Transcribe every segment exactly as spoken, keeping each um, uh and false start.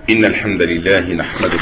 إن الحمد لله نحمده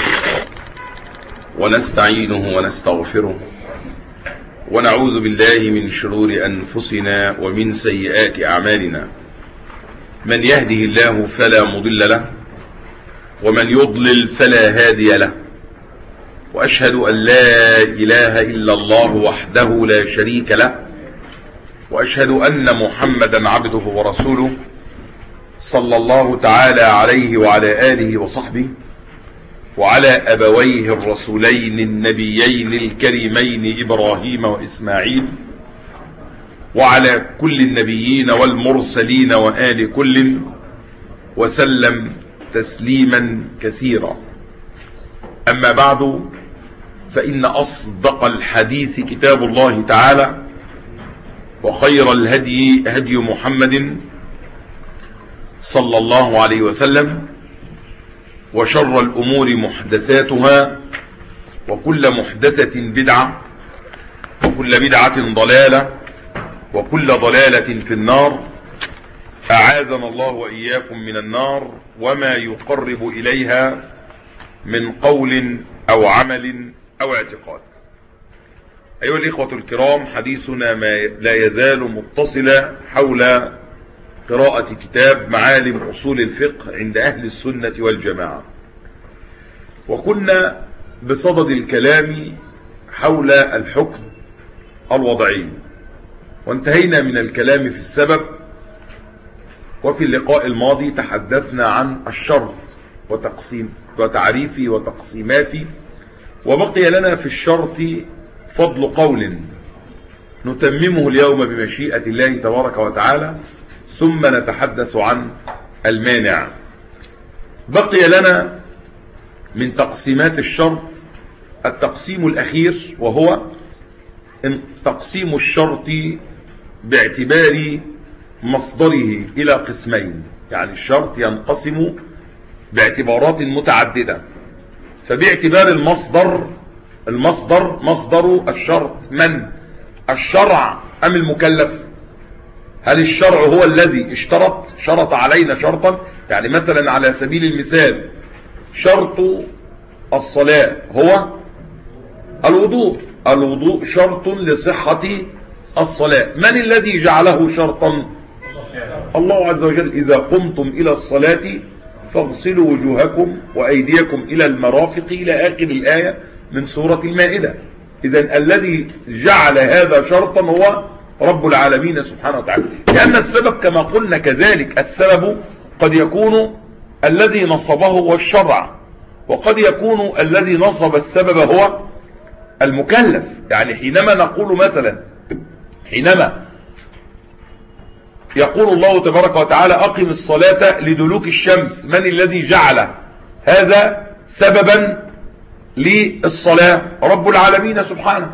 ونستعينه ونستغفره ونعوذ بالله من شرور أنفسنا ومن سيئات أعمالنا. من يهده الله فلا مضل له ومن يضلل فلا هادي له، وأشهد أن لا إله إلا الله وحده لا شريك له، وأشهد أن محمدا عبده ورسوله صلى الله تعالى عليه وعلى آله وصحبه وعلى أبويه الرسولين النبيين الكريمين إبراهيم وإسماعيل وعلى كل النبيين والمرسلين وآل كل وسلم تسليما كثيرا. أما بعد، فإن أصدق الحديث كتاب الله تعالى، وخير الهدي هدي محمد صلى الله عليه وسلم، وشر الأمور محدثاتها، وكل محدثة بدعة، وكل بدعة ضلالة، وكل ضلالة في النار. أعاذنا الله وإياكم من النار وما يقرب إليها من قول أو عمل أو اعتقاد. أيها الإخوة الكرام، حديثنا ما لا يزال متصلا حول قراءة كتاب معالم أصول الفقه عند أهل السنة والجماعة، وكنا بصدد الكلام حول الحكم الوضعي، وانتهينا من الكلام في السبب. وفي اللقاء الماضي تحدثنا عن الشرط وتقسيم وتعريفه وتقسيماته، وبقي لنا في الشرط فضل قول نتممه اليوم بمشيئة الله تبارك وتعالى، ثم نتحدث عن المانع. بقي لنا من تقسيمات الشرط التقسيم الأخير، وهو تقسيم الشرط باعتبار مصدره إلى قسمين. يعني الشرط ينقسم باعتبارات متعددة، فباعتبار المصدر المصدر مصدر الشرط من؟ الشرع أم المكلف؟ هل الشرع هو الذي اشترط شرط علينا شرطا؟ يعني مثلا على سبيل المثال، شرط الصلاة هو الوضوء الوضوء شرط لصحة الصلاة. من الذي جعله شرطا؟ الله عز وجل. إذا قمتم إلى الصلاة فاغسلوا وجوهكم وأيديكم إلى المرافق إلى آخر الآية من سورة المائدة. إذن الذي جعل هذا شرطا هو رب العالمين سبحانه وتعالى، لأن السبب كما قلنا كذلك، السبب قد يكون الذي نصبه هو الشرع، وقد يكون الذي نصب السبب هو المكلف. يعني حينما نقول مثلا، حينما يقول الله تبارك وتعالى أقم الصلاة لدلوك الشمس، من الذي جعل هذا سببا للصلاة؟ رب العالمين سبحانه.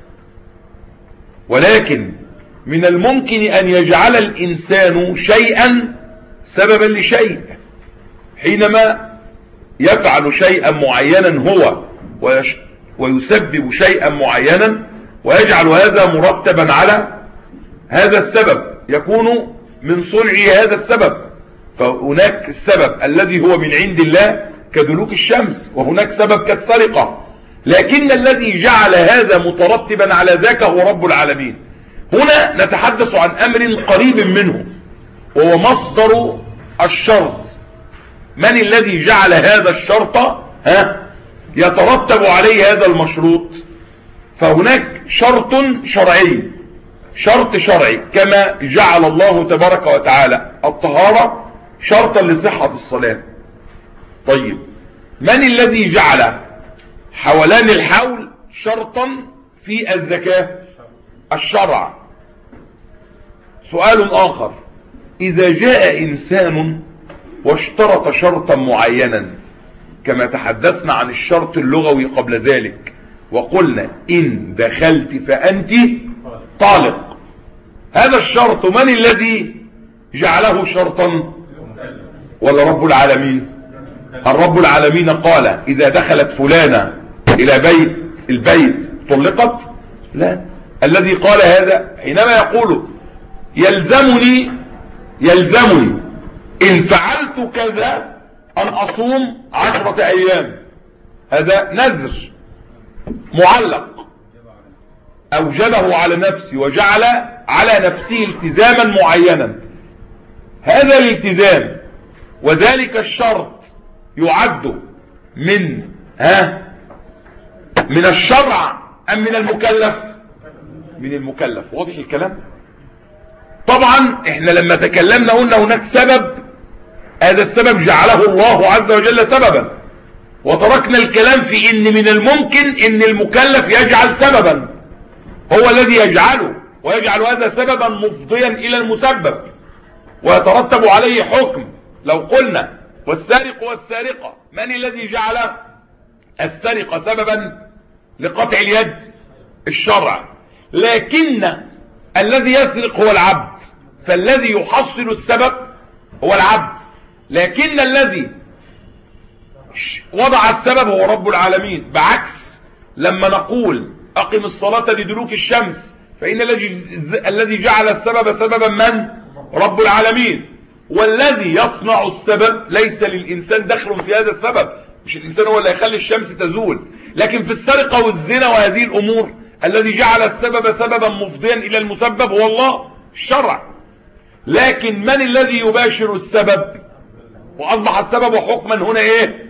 ولكن من الممكن أن يجعل الإنسان شيئا سببا لشيء، حينما يفعل شيئا معينا هو ويسبب شيئا معينا ويجعل هذا مرتبا على هذا السبب، يكون من صنعه هذا السبب. فهناك السبب الذي هو من عند الله كدلوك الشمس، وهناك سبب كالسرقة، لكن الذي جعل هذا مترتبا على ذاك هو رب العالمين. هنا نتحدث عن أمر قريب منه، وهو مصدر الشرط. من الذي جعل هذا الشرط ها يترتب عليه هذا المشروط؟ فهناك شرط شرعي شرط شرعي كما جعل الله تبارك وتعالى الطهارة شرطا لصحة الصلاة. طيب، من الذي جعل حولان الحول شرطا في الزكاة؟ الشرع. سؤال آخر، إذا جاء إنسان واشترط شرطا معينا، كما تحدثنا عن الشرط اللغوي قبل ذلك وقلنا إن دخلت فأنت طالق، هذا الشرط من الذي جعله شرطا؟ ولا رب العالمين؟ الرب العالمين قال إذا دخلت فلانة إلى بيت البيت طلقت؟ لا. الذي قال هذا حينما يقول يلزمني يلزمني إن فعلت كذا أن أصوم عشرة أيام، هذا نذر معلق أوجبه على نفسي وجعل على نفسه التزاما معينا. هذا الالتزام وذلك الشرط يعد من ها من الشرع أم من المكلف؟ من المكلف. واضح الكلام؟ طبعا احنا لما تكلمنا قلنا هناك سبب، هذا السبب جعله الله عز وجل سببا، وتركنا الكلام في ان من الممكن ان المكلف يجعل سببا هو الذي يجعله، ويجعل هذا سببا مفضيا الى المسبب ويترتب عليه حكم. لو قلنا والسارق والسارقة، من الذي جعل السرقة سببا لقطع اليد؟ الشرع. لكن الذي يسرق هو العبد، فالذي يحصل السبب هو العبد، لكن الذي وضع السبب هو رب العالمين. بعكس لما نقول أقم الصلاة لدلوك الشمس، فإن الذي جعل السبب سببا من؟ رب العالمين. والذي يصنع السبب ليس للإنسان دخل في هذا السبب، مش الإنسان هو اللي يخلي الشمس تزول. لكن في السرقة والزنا وهذه الأمور الذي جعل السبب سببا مفضيا إلى المسبب هو الله، الشرع. لكن من الذي يباشر السبب؟ وأصبح السبب حكما هنا إيه؟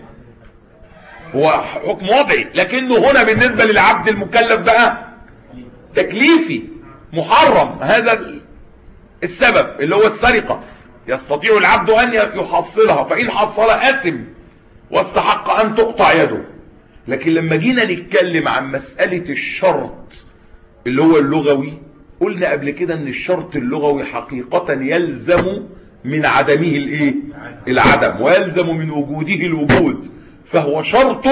هو حكم وضعي، لكنه هنا بالنسبة للعبد المكلف بقى تكليفي محرم. هذا السبب اللي هو السرقة يستطيع العبد أن يحصلها، فإن حصل أثم واستحق أن تقطع يده. لكن لما جينا نتكلم عن مسألة الشرط اللي هو اللغوي، قلنا قبل كده ان الشرط اللغوي حقيقة يلزم من عدمه الايه؟ العدم، ويلزم من وجوده الوجود، فهو شرط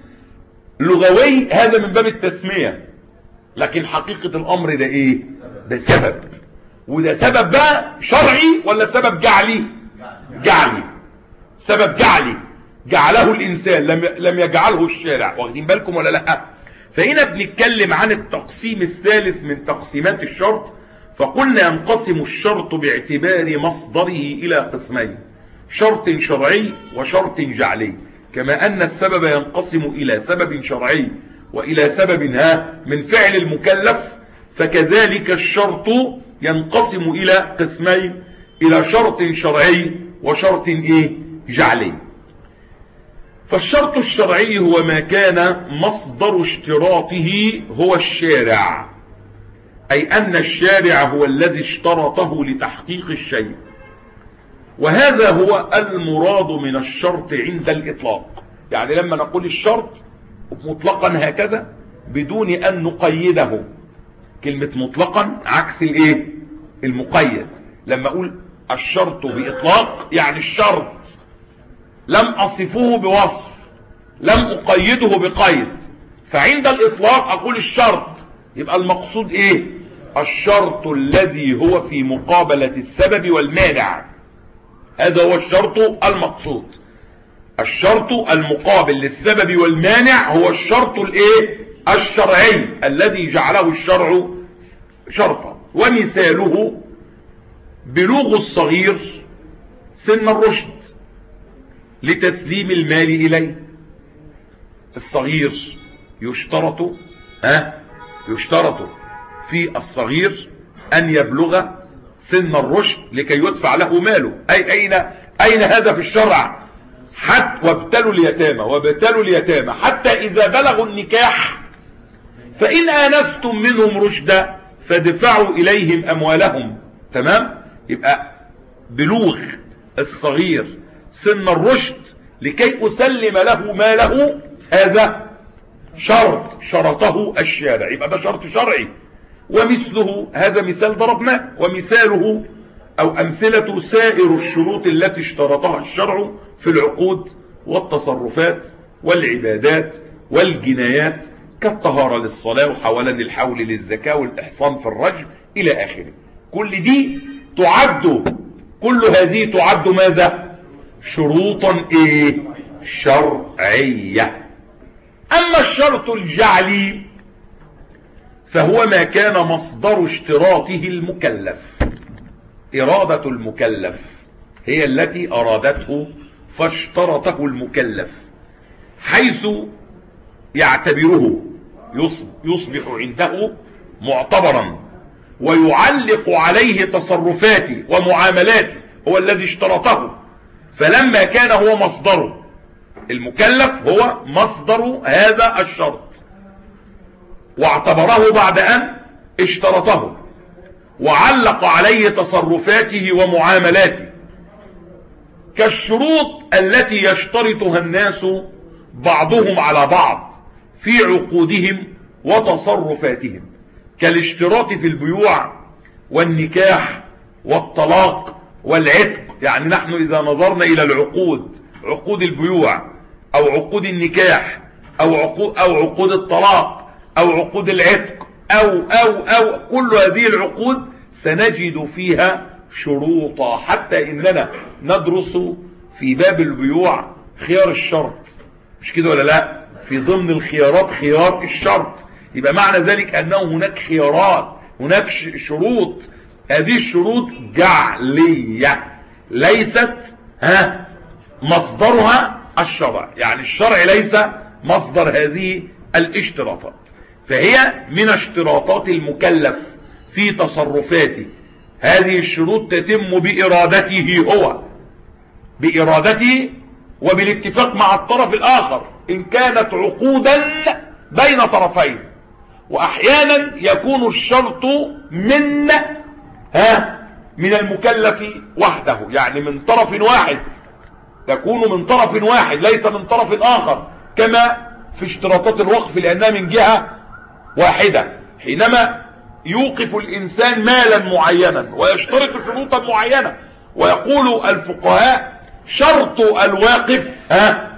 لغوي، هذا من باب التسمية. لكن حقيقة الامر ده ايه؟ ده سبب، وده سبب بقى شرعي ولا سبب جعلي؟ جعلي، سبب جعلي جعله الإنسان، لم لم يجعله الشارع. واخدين بالكم ولا لا؟ فهنا بنتكلم عن التقسيم الثالث من تقسيمات الشرط. فقلنا ينقسم الشرط باعتبار مصدره إلى قسمين: شرط شرعي وشرط جعلي. كما أن السبب ينقسم إلى سبب شرعي وإلى سبب ها من فعل المكلف، فكذلك الشرط ينقسم إلى قسمين: إلى شرط شرعي وشرط إيه؟ جعلي. فالشرط الشرعي هو ما كان مصدر اشتراطه هو الشارع، أي أن الشارع هو الذي اشترطه لتحقيق الشيء، وهذا هو المراد من الشرط عند الإطلاق. يعني لما نقول الشرط مطلقا هكذا بدون أن نقيده، كلمة مطلقا عكس الايه؟ المقيد. لما أقول الشرط بإطلاق يعني الشرط لم أصفه بوصف، لم أقيده بقيد، فعند الإطلاق أقول الشرط، يبقى المقصود إيه؟ الشرط الذي هو في مقابلة السبب والمانع، هذا هو الشرط المقصود. الشرط المقابل للسبب والمانع هو الشرط الإيه؟ الشرعي الذي جعله الشرع شرطا. ومثاله بلوغ الصغير سن الرشد لتسليم المال إليه. الصغير يشترط ها يشترط في الصغير أن يبلغ سن الرشد لكي يدفع له ماله. أي أين أين هذا في الشرع؟ حتى وابتلوا اليتامى وابتلوا اليتامى حتى إذا بلغوا النكاح فإن آنستم منهم رشدا فادفعوا إليهم أموالهم. تمام؟ يبقى بلوغ الصغير سن الرشد لكي أسلم له ماله، هذا شرط شرطه الشارع، يبقى ده شرط شرعي. ومثله، هذا مثال ضربناه، ومثاله أو أمثلة سائر الشروط التي اشترطها الشرع في العقود والتصرفات والعبادات والجنايات، كالطهارة للصلاة وحولا للحول للزكاة والإحصان في الرجم إلى آخره. كل دي تعد، كل هذه تعد ماذا؟ شروطا ايه؟ شرعية. اما الشرط الجعلي فهو ما كان مصدر اشتراطه المكلف، إرادة المكلف هي التي أرادته فاشترطه المكلف حيث يعتبره يصبح عنده معتبرا ويعلق عليه تصرفاته ومعاملاته، هو الذي اشترطه. فلما كان هو مصدره، المكلف هو مصدر هذا الشرط، واعتبره بعد أن اشترطه وعلق عليه تصرفاته ومعاملاته، كالشروط التي يشترطها الناس بعضهم على بعض في عقودهم وتصرفاتهم، كالاشتراط في البيوع والنكاح والطلاق والعتق. يعني نحن إذا نظرنا إلى العقود، عقود البيوع أو عقود النكاح أو عقود, أو عقود الطلاق أو عقود العتق أو, أو, أو كل هذه العقود سنجد فيها شروطا، حتى إننا ندرس في باب البيوع خيار الشرط، مش كده ولا لا؟ في ضمن الخيارات خيار الشرط. يبقى معنى ذلك أنه هناك خيارات، هناك شروط، هذه الشروط جعلية ليست ها مصدرها الشرع، يعني الشرع ليس مصدر هذه الاشتراطات، فهي من اشتراطات المكلف في تصرفاته. هذه الشروط تتم بإرادته هو، بإرادته وبالاتفاق مع الطرف الآخر إن كانت عقودا بين طرفين. وأحيانا يكون الشرط من ها من المكلف وحده، يعني من طرف واحد، تكون من طرف واحد ليس من طرف آخر، كما في اشتراطات الوقف لأنها من جهة واحدة. حينما يوقف الإنسان مالا معينا ويشترط شروطا معينة، ويقول الفقهاء شرط الواقف ها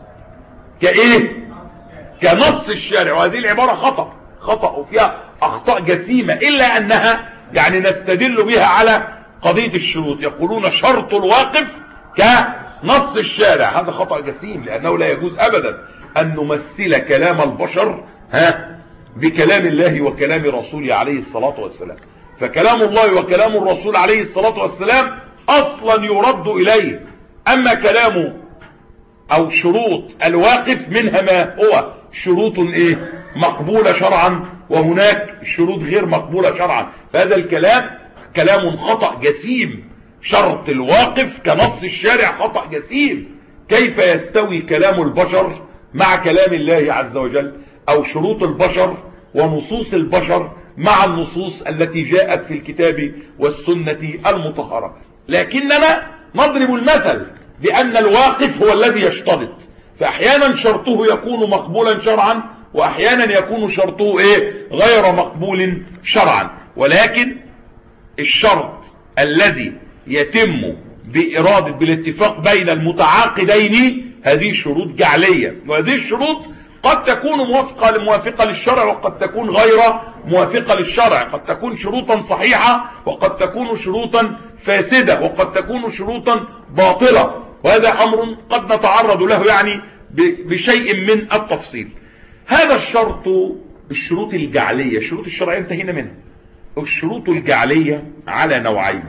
كإيه؟ كنص الشارع. وهذه العبارة خطأ خطأ وفيها أخطاء جسيمة، إلا أنها يعني نستدل بها على قضية الشروط. يقولون شرط الواقف كنص الشارع، هذا خطأ جسيم، لأنه لا يجوز أبدا أن نمثل كلام البشر ها بكلام الله وكلام رسوله عليه الصلاة والسلام. فكلام الله وكلام الرسول عليه الصلاة والسلام أصلا يرد إليه. أما كلام أو شروط الواقف منها ما هو شروط إيه مقبولة شرعا، وهناك شروط غير مقبولة شرعا. فهذا الكلام كلام خطأ جسيم. شرط الواقف كنص الشارع خطأ جسيم. كيف يستوي كلام البشر مع كلام الله عز وجل، أو شروط البشر ونصوص البشر مع النصوص التي جاءت في الكتاب والسنة المطهرة؟ لكننا نضرب المثل بأن الواقف هو الذي يشترط، فأحيانا شرطه يكون مقبولا شرعا، وأحيانا يكون شرطه إيه غير مقبول شرعا. ولكن الشرط الذي يتم بإرادة بالاتفاق بين المتعاقدين هذه شروط جعلية، وهذه الشروط قد تكون موافقة موافقة للشرع وقد تكون غير موافقة للشرع، قد تكون شروطا صحيحة وقد تكون شروطا فاسدة وقد تكون شروطا باطلة، وهذا أمر قد نتعرض له يعني بشيء من التفصيل. هذا الشرط الشروط الجعلية، الشروط الشرعية انتهينا منها. الشروط الجعلية على نوعين.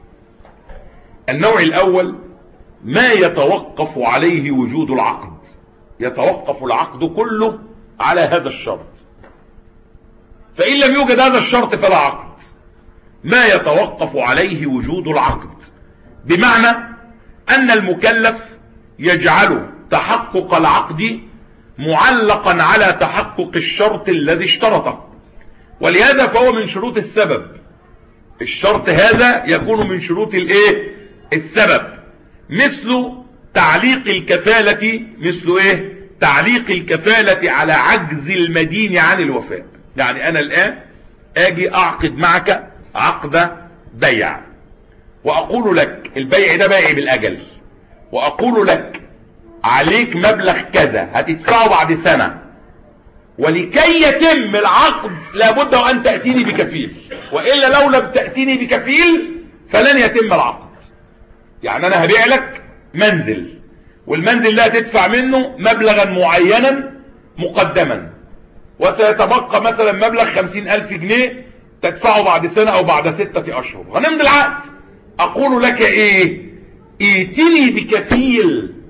النوع الأول ما يتوقف عليه وجود العقد، يتوقف العقد كله على هذا الشرط، فإن لم يوجد هذا الشرط فلا عقد. ما يتوقف عليه وجود العقد بمعنى أن المكلف يجعل تحقق العقد معلقا على تحقق الشرط الذي اشترطه، ولهذا فهو من شروط السبب. الشرط هذا يكون من شروط الايه السبب، مثل تعليق الكفالة، مثل ايه تعليق الكفالة على عجز المدين عن الوفاء. يعني انا الان اجي اعقد معك عقد بيع، واقول لك البيع ده بيع بالاجل، واقول لك عليك مبلغ كذا هتدفعه بعد سنة، ولكي يتم العقد لابد وان تأتيني بكفيل، وإلا لو لم تأتيني بكفيل فلن يتم العقد. يعني انا هبيع لك منزل، والمنزل ده هتدفع منه مبلغا معينا مقدما، وسيتبقى مثلا مبلغ خمسين الف جنيه تدفعه بعد سنة او بعد ستة اشهر، هنمضي العقد. اقول لك ايه ائتني بكفيل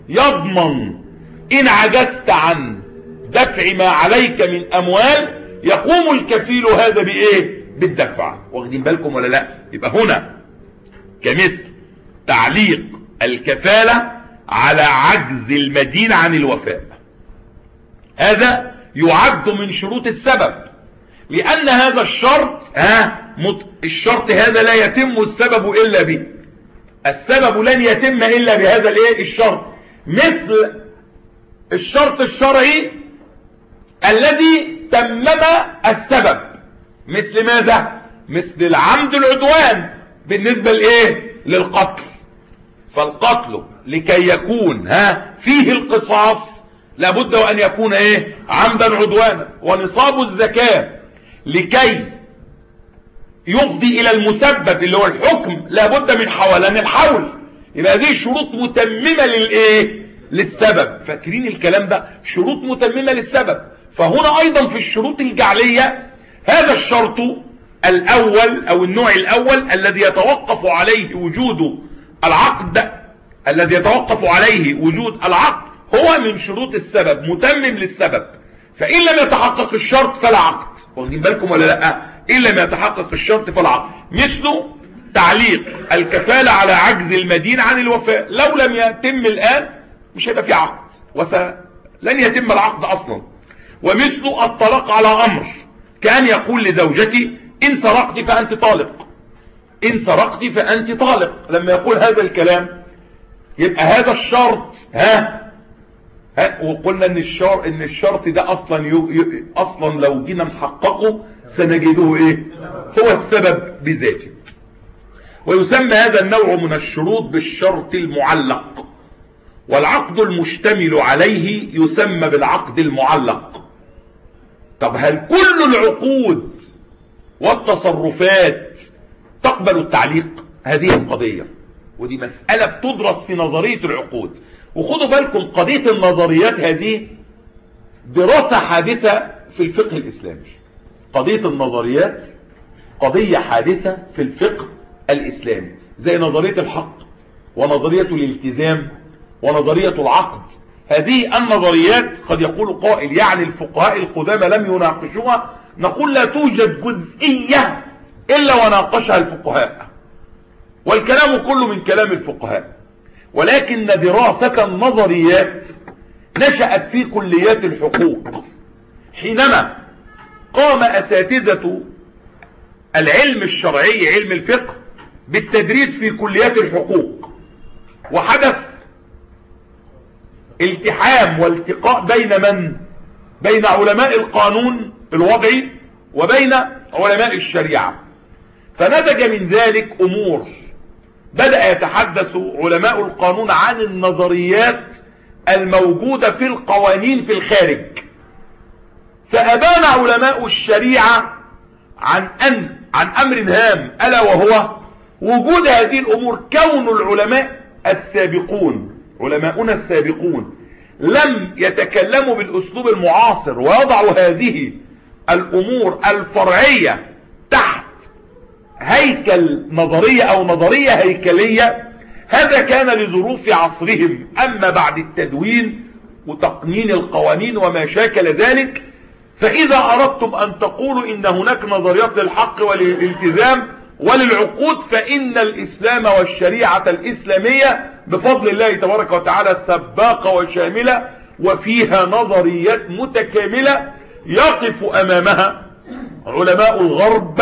يضمن إن عجزت عن دفع ما عليك من أموال، يقوم الكفيل هذا بإيه؟ بالدفع. واخدين بالكم ولا لا؟ يبقى هنا كمثل تعليق الكفالة على عجز المدين عن الوفاء، هذا يعد من شروط السبب، لأن هذا الشرط ها الشرط هذا لا يتم السبب إلا به، السبب لن يتم إلا بهذا الايه الشرط، مثل الشرط الشرعي الذي تمم السبب، مثل ماذا؟ مثل العمد العدوان بالنسبة لايه للقتل، فالقتل لكي يكون ها فيه القصاص لابد وأن يكون ايه عمدا عدوانا. ونصاب الزكاة لكي يفضي الى المسبب اللي هو الحكم لابد من حولان الحول. يبقى هذه شروط متممة للايه للسبب. فاكرين الكلام ده؟ شروط متممة للسبب. فهنا ايضا في الشروط الجعلية هذا الشرط الاول او النوع الاول الذي يتوقف عليه وجود العقد الذي يتوقف عليه وجود العقد هو من شروط السبب، متمم للسبب. فإن لم يتحقق الشرط فلا عقد. واخدين بالكم ولا لا؟ إن لم يتحقق الشرط فلا عقد. مثل تعليق الكفالة على عجز المدين عن الوفاء، لو لم يتم الآن مش هيبقى في عقد، وسلن يتم العقد أصلا. ومثل الطلاق على أمر، كأن يقول لزوجتي إن سرقت فأنت طالق، إن سرقت فأنت طالق. لما يقول هذا الكلام يبقى هذا الشرط ها ها وقلنا ان الشرط ان الشرط ده اصلا يو يو اصلا لو جينا نحققه سنجده ايه هو السبب بذاته. ويسمى هذا النوع من الشروط بالشرط المعلق، والعقد المشتمل عليه يسمى بالعقد المعلق. طب هل كل العقود والتصرفات تقبل التعليق؟ هذه القضية، ودي مسألة بتدرس في نظرية العقود. وخدوا بالكم قضية النظريات هذه دراسة حادثة في الفقه الإسلامي. قضية النظريات قضية حادثة في الفقه الإسلامي، زي نظرية الحق ونظرية الالتزام ونظرية العقد. هذه النظريات قد يقول قائل يعني الفقهاء القدامى لم يناقشوها، نقول لا توجد جزئية إلا وناقشها الفقهاء، والكلام كله من كلام الفقهاء. ولكن دراسة النظريات نشأت في كليات الحقوق، حينما قام أساتذة العلم الشرعي علم الفقه بالتدريس في كليات الحقوق، وحدث التحام والتقاء بين من؟ بين علماء القانون الوضعي وبين علماء الشريعة. فنتج من ذلك أمور، بدأ يتحدث علماء القانون عن النظريات الموجودة في القوانين في الخارج، فأبان علماء الشريعة عن أن عن أمر هام، ألا وهو وجود هذه الأمور. كون العلماء السابقون علماؤنا السابقون لم يتكلموا بالأسلوب المعاصر ويضعوا هذه الأمور الفرعية تحت هيكل نظرية أو نظرية هيكلية، هذا كان لظروف عصرهم. أما بعد التدوين وتقنين القوانين وما شاكل ذلك، فإذا أردتم أن تقولوا إن هناك نظريات للحق وللالتزام وللعقود، فإن الإسلام والشريعة الإسلامية بفضل الله تبارك وتعالى سباقة وشاملة، وفيها نظريات متكاملة يقف أمامها علماء الغرب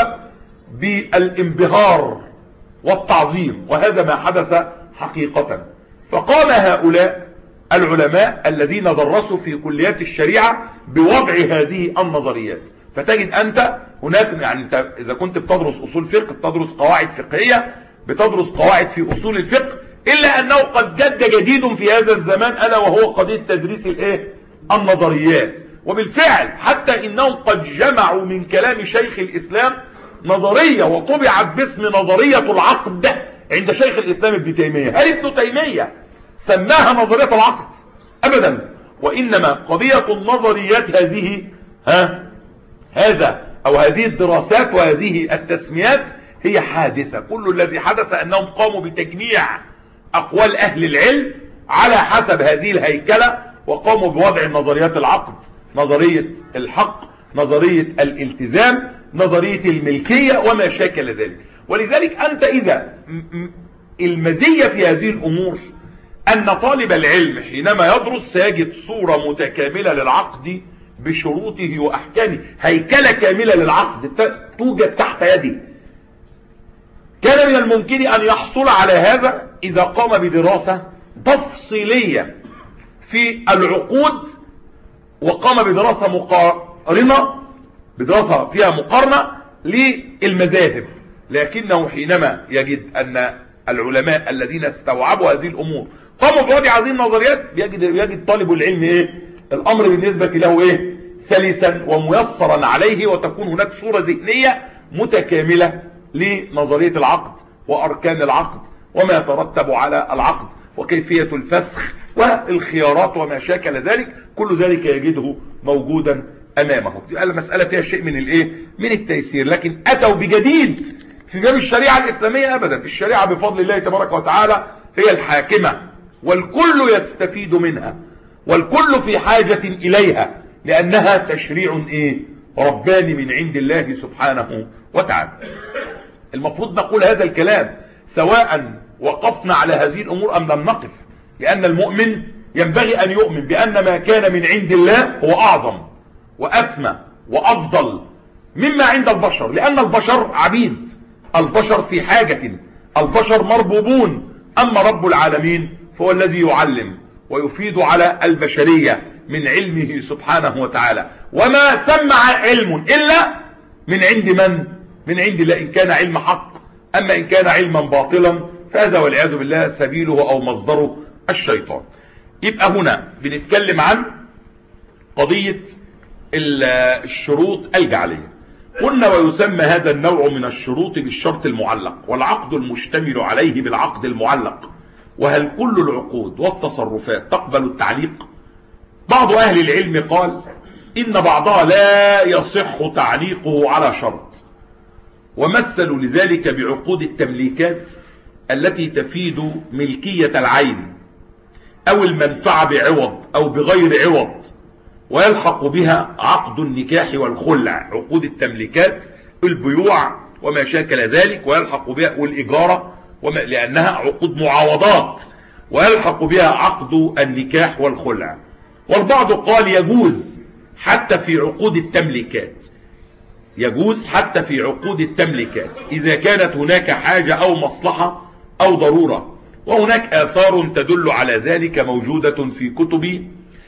بالانبهار والتعظيم، وهذا ما حدث حقيقة. فقام هؤلاء العلماء الذين درسوا في كليات الشريعة بوضع هذه النظريات. فتجد أنت هناك يعني انت إذا كنت بتدرس أصول فقه بتدرس قواعد فقهية، بتدرس قواعد في أصول الفقه، إلا أنه قد جد جديد في هذا الزمان، ألا وهو قضية تدريس الإيه؟ النظريات. وبالفعل حتى إنهم قد جمعوا من كلام شيخ الإسلام نظرية وطبعت باسم نظرية العقد عند شيخ الإسلام ابن تيمية. هل ابن تيمية سماها نظرية العقد؟ أبدا، وإنما قضية النظريات هذه ها هذا أو هذه الدراسات وهذه التسميات هي حادثة. كل الذي حدث أنهم قاموا بتجميع أقوال أهل العلم على حسب هذه الهيكلة، وقاموا بوضع النظريات العقد، نظرية الحق، نظرية الالتزام، نظرية الملكية وما شاكل ذلك. ولذلك أنت إذا المزية في هذه الأمور أن طالب العلم حينما يدرس سيجد صورة متكاملة للعقد بشروطه وأحكامه، هيكلة كاملة للعقد توجد تحت يده. كان من الممكن أن يحصل على هذا إذا قام بدراسة تفصيلية في العقود، وقام بدراسة مقارنة، بدراسة فيها مقارنة للمذاهب. لكنه حينما يجد أن العلماء الذين استوعبوا هذه الأمور قاموا بوضع هذه النظريات، يجد, يجد طالب العلم إيه؟ الأمر بالنسبة له إيه؟ سلسا وميسرا عليه، وتكون هناك صورة ذهنية متكاملة لنظرية العقد وأركان العقد وما يترتب على العقد وكيفية الفسخ والخيارات وما شاكل ذلك. كل ذلك يجده موجودا أمامه. المسألة فيها شيء من الإيه؟ من التيسير. لكن أتوا بجديد في باب الشريعة الإسلامية أبدا. الشريعة بفضل الله تبارك وتعالى هي الحاكمة، والكل يستفيد منها، والكل في حاجة إليها، لأنها تشريع إيه؟ رباني من عند الله سبحانه وتعالى. المفروض نقول هذا الكلام سواء وقفنا على هذه الأمور أم لم نقف، لأن المؤمن ينبغي أن يؤمن بأن ما كان من عند الله هو أعظم وأسمى وأفضل مما عند البشر، لأن البشر عبيد، البشر في حاجة، البشر مربوبون. أما رب العالمين فهو الذي يعلم ويفيد على البشرية من علمه سبحانه وتعالى، وما ثم علم إلا من عند من؟ من عند الله، إن كان علم حق. أما إن كان علما باطلا فهذا والعياذ بالله سبيله أو مصدره الشيطان. يبقى هنا بنتكلم عن قضية الشروط الجعلية. قلنا ويسمى هذا النوع من الشروط بالشرط المعلق، والعقد المشتمل عليه بالعقد المعلق. وهل كل العقود والتصرفات تقبل التعليق؟ بعض أهل العلم قال إن بعضها لا يصح تعليقه على شرط، ومثلوا لذلك بعقود التمليكات التي تفيد ملكية العين أو المنفعة بعوض أو بغير عوض، ويلحق بها عقد النكاح والخلع. عقود التمليكات البيوع وما شاكل ذلك، ويلحق بها والإجارة وما لأنها عقود معاوضات، ويلحق بها عقد النكاح والخلع. والبعض قال يجوز حتى في عقود التمليكات، يجوز حتى في عقود التمليكات إذا كانت هناك حاجة أو مصلحة أو ضرورة. وهناك آثار تدل على ذلك موجودة في كتب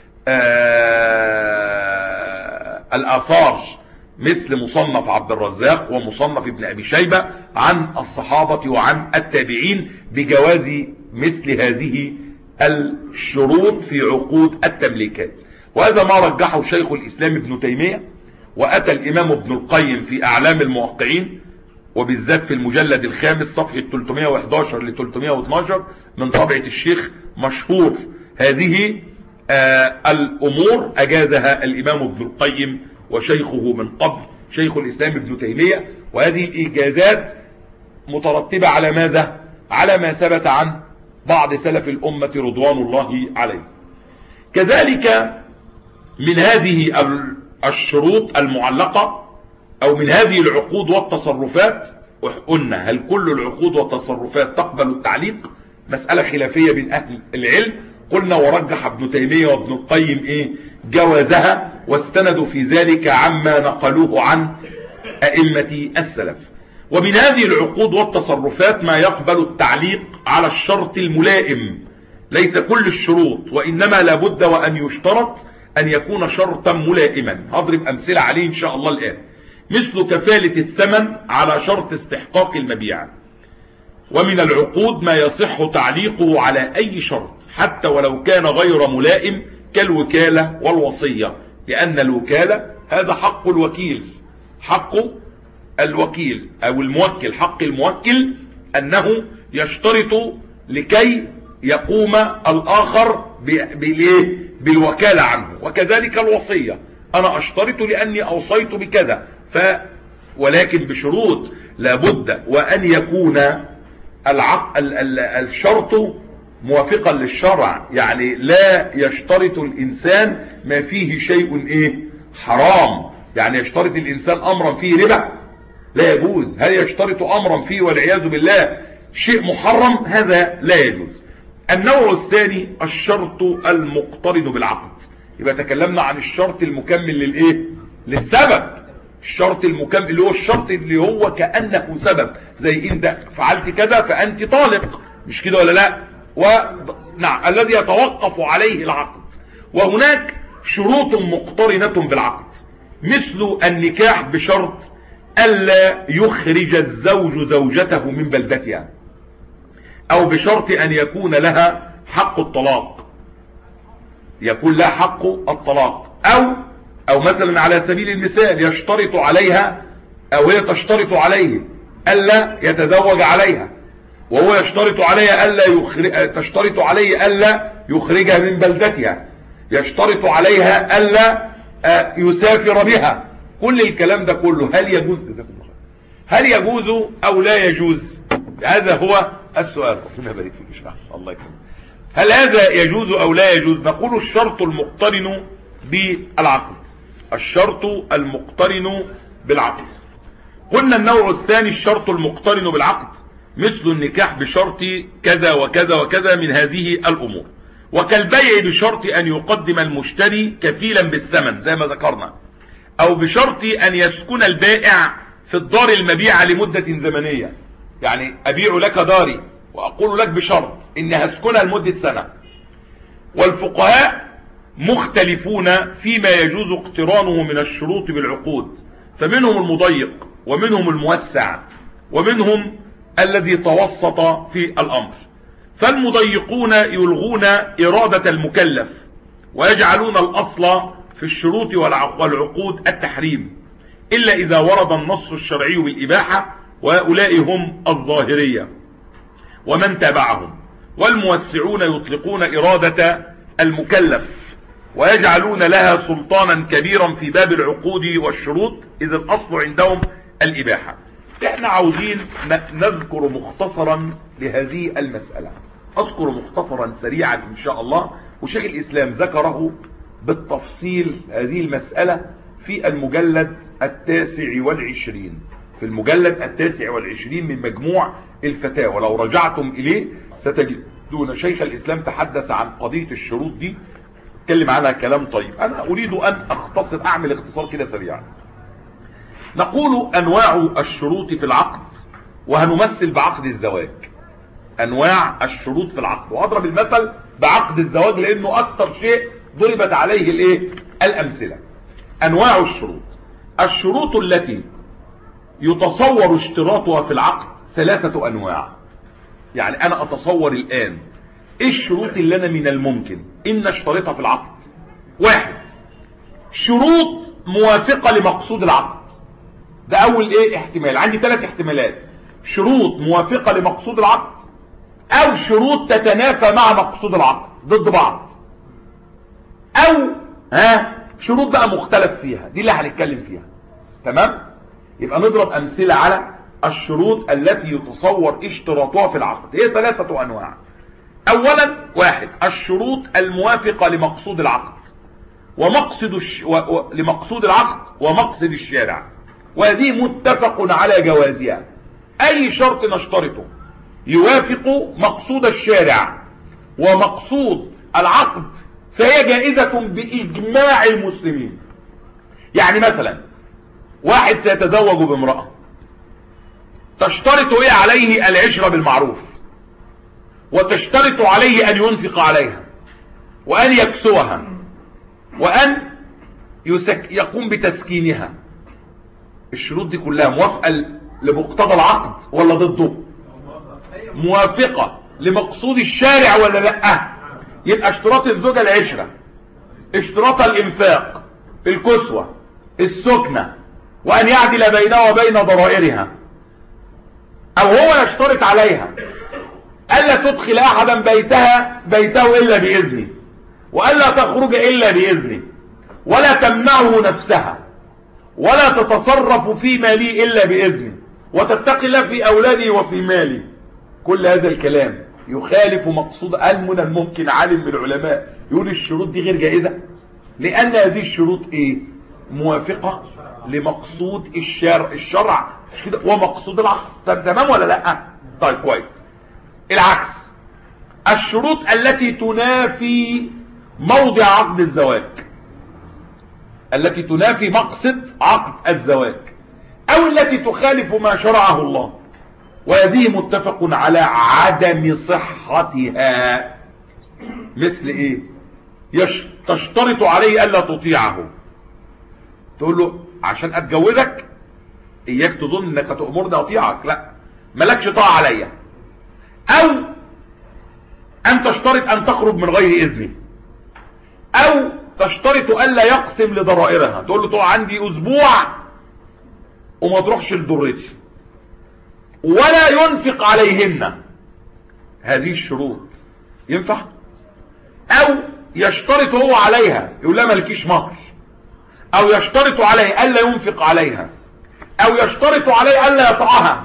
آه الآثار، مثل مصنف عبد الرزاق ومصنف ابن أبي شيبة عن الصحابة وعن التابعين بجواز مثل هذه الشروط في عقود التمليكات. وهذا ما رجحه شيخ الإسلام ابن تيمية، وأتى الإمام ابن القيم في أعلام الموقعين، وبالذات في المجلد الخامس صفحة ثلاثمائة وأحد عشر ل ثلاثمائة واثني عشر من طبعة الشيخ مشهور. هذه آه الأمور أجازها الإمام ابن القيم وشيخه من قبل شيخ الإسلام ابن تيمية، وهذه الإجازات مترتبة على ماذا؟ على ما ثبت عن بعض سلف الأمة رضوان الله عليه. كذلك من هذه الشروط المعلقة أو من هذه العقود والتصرفات، قلنا هل كل العقود والتصرفات تقبل التعليق؟ مسألة خلافية بين أهل العلم. قلنا ورجح ابن تيمية وابن القيم إيه؟ جوازها، واستندوا في ذلك عما نقلوه عن أئمة السلف. ومن هذه العقود والتصرفات ما يقبل التعليق على الشرط الملائم، ليس كل الشروط، وإنما لابد وأن يشترط أن يكون شرطا ملائما. هضرب أمثلة عليه إن شاء الله الآن، مثل كفالة الثمن على شرط استحقاق المبيع. ومن العقود ما يصح تعليقه على أي شرط حتى ولو كان غير ملائم، كالوكالة والوصية، لأن الوكالة هذا حق الوكيل، حق الوكيل أو الموكل، حق الموكل أنه يشترط لكي يقوم الآخر بالوكالة عنه. وكذلك الوصية، أنا أشترط لأني أوصيت بكذا، ف ولكن بشروط، لابد وأن يكون العق... ال... ال... الشرط موافقا للشرع، يعني لا يشترط الإنسان ما فيه شيء إيه حرام. يعني يشترط الإنسان أمرا فيه ربا لا يجوز. هل يشترط أمرا فيه والعياذ بالله شيء محرم؟ هذا لا يجوز. النوع الثاني الشرط المقترن بالعقد. يبقى تكلمنا عن الشرط المكمل للإيه للسبب. الشرط المكمل اللي هو الشرط اللي هو كأنه سبب، زي إن فعلت كذا فأنت طالق، مش كده ولا لا؟ ونعم الذي يتوقف عليه العقد. وهناك شروط مقترنة بالعقد، مثل النكاح بشرط ألا يخرج الزوج زوجته من بلدتها، أو بشرط أن يكون لها حق الطلاق، يكون لها حق الطلاق، أو أو مثلا على سبيل المثال يشترط عليها أو هي تشترط عليه ألا يتزوج عليها، وهو يشترط عليها ألا يخرج تشترط عليه ألا يخرجها من بلدتها، يشترط عليها ألا يسافر بها. كل الكلام ده كله هل يجوز؟ هل يجوز أو لا يجوز؟ هذا هو السؤال. ربنا يبارك فيك. الله يكرمك. هل هذا يجوز أو لا يجوز؟ نقول الشرط المقترن بالعقد. الشرط المقترن بالعقد. قلنا النوع الثاني الشرط المقترن بالعقد، مثل النكاح بشرط كذا وكذا وكذا من هذه الأمور، وكالبيع بشرط أن يقدم المشتري كفيلا بالثمن زي ما ذكرنا، أو بشرط أن يسكن البائع في الدار المبيعة لمدة زمنية. يعني أبيع لك داري وأقول لك بشرط إني هسكنها لمدة سنة. والفقهاء مختلفون فيما يجوز اقترانه من الشروط بالعقود، فمنهم المضيق ومنهم الموسع ومنهم الذي توسط في الأمر. فالمضيقون يلغون إرادة المكلف ويجعلون الأصل في الشروط والعقود التحريم، إلا إذا ورد النص الشرعي بالإباحة، وهؤلاء هم الظاهرية ومن تابعهم. والموسعون يطلقون إرادة المكلف ويجعلون لها سلطانا كبيرا في باب العقود والشروط، إذ الأصل عندهم الإباحة. احنا عاوزين نذكر مختصرا لهذه المسألة، أذكر مختصرا سريعا إن شاء الله. وشيخ الإسلام ذكره بالتفصيل هذه المسألة في المجلد التاسع والعشرين في المجلد التاسع والعشرين من مجموع الفتاوى. لو رجعتم إليه ستجدون شيخ الإسلام تحدث عن قضية الشروط دي، اتكلم عنها كلام طيب. أنا أريد أن أختصر أعمل اختصار كده سريعا. نقول أنواع الشروط في العقد، وهنمثل بعقد الزواج. أنواع الشروط في العقد، وأضرب المثل بعقد الزواج لأنه أكثر شيء ضربت عليه الإيه؟ الأمثلة. أنواع الشروط: الشروط التي يتصور اشتراطها في العقد ثلاثة أنواع. يعني أنا أتصور الآن إيه الشروط اللي أنا من الممكن إن اشترطها في العقد. واحد، شروط موافقة لمقصود العقد. ده أول إيه احتمال. عندي ثلاث احتمالات: شروط موافقة لمقصود العقد، أو شروط تتنافى مع مقصود العقد ضد بعض، أو ها شروط بقى مختلف فيها. دي اللي هنتكلم فيها. تمام؟ يبقى نضرب أمثلة على الشروط التي يتصور اشتراطها في العقد. هي ثلاثة أنواع. أولا، واحد، الشروط الموافقة لمقصود العقد ومقصد الش... و... و... لمقصود العقد ومقصد الشارع، وهذه متفق على جوازها. أي شرط نشترطه يوافق مقصود الشارع ومقصود العقد فهي جائزة بإجماع المسلمين. يعني مثلا واحد سيتزوج بامرأة، تشترط هي عليه العشرة بالمعروف، وتشترط عليه أن ينفق عليها، وأن يكسوها، وأن يسك... يقوم بتسكينها. الشروط دي كلها موافقة لمقتضى العقد ولا ضده؟ موافقة لمقصود الشارع ولا لا؟ يبقى اشتراط الزوجة العشرة، اشتراط الانفاق، الكسوة، السكنة، وأن يعدل بينها وبين ضرائرها. أو هو يشترط عليها ألا تدخل أحدا بيتها بيته إلا بإذنه، وألا تخرج إلا بإذنه، ولا تمنعه نفسها، ولا تتصرف في مالي إلا بإذنه، وتتقي الله في أولادي وفي مالي. كل هذا الكلام يخالف مقصود. قال من الممكن عالم من العلماء يقول الشروط دي غير جائزة، لأن هذه الشروط ايه؟ موافقة لمقصود الشرع الشرع مش كده ومقصود العقد. تمام ولا لا؟ طيب كويس. العكس، الشروط التي تنافي موضع عقد الزواج، التي تنافي مقصد عقد الزواج، او التي تخالف ما شرعه الله، وهذه متفق على عدم صحتها. مثل ايه؟ يش تشترط عليه الا تطيعه، تقول له عشان اتجوزك اياك تظن انك هتأمرني اطيعك، لا مالكش طاعة عليا. او ان تشترط ان تخرج من غير اذني، او تشترط الا يقسم لضرائرها، تقول له طبعا عندي اسبوع وما تروحش لضرتي، ولا ينفق عليهن. هذه الشروط ينفع؟ او يشترط هو عليها يقول لها مالكيش مهر، او يشترط عليه الا ينفق عليها، او يشترط عليه الا يطعها،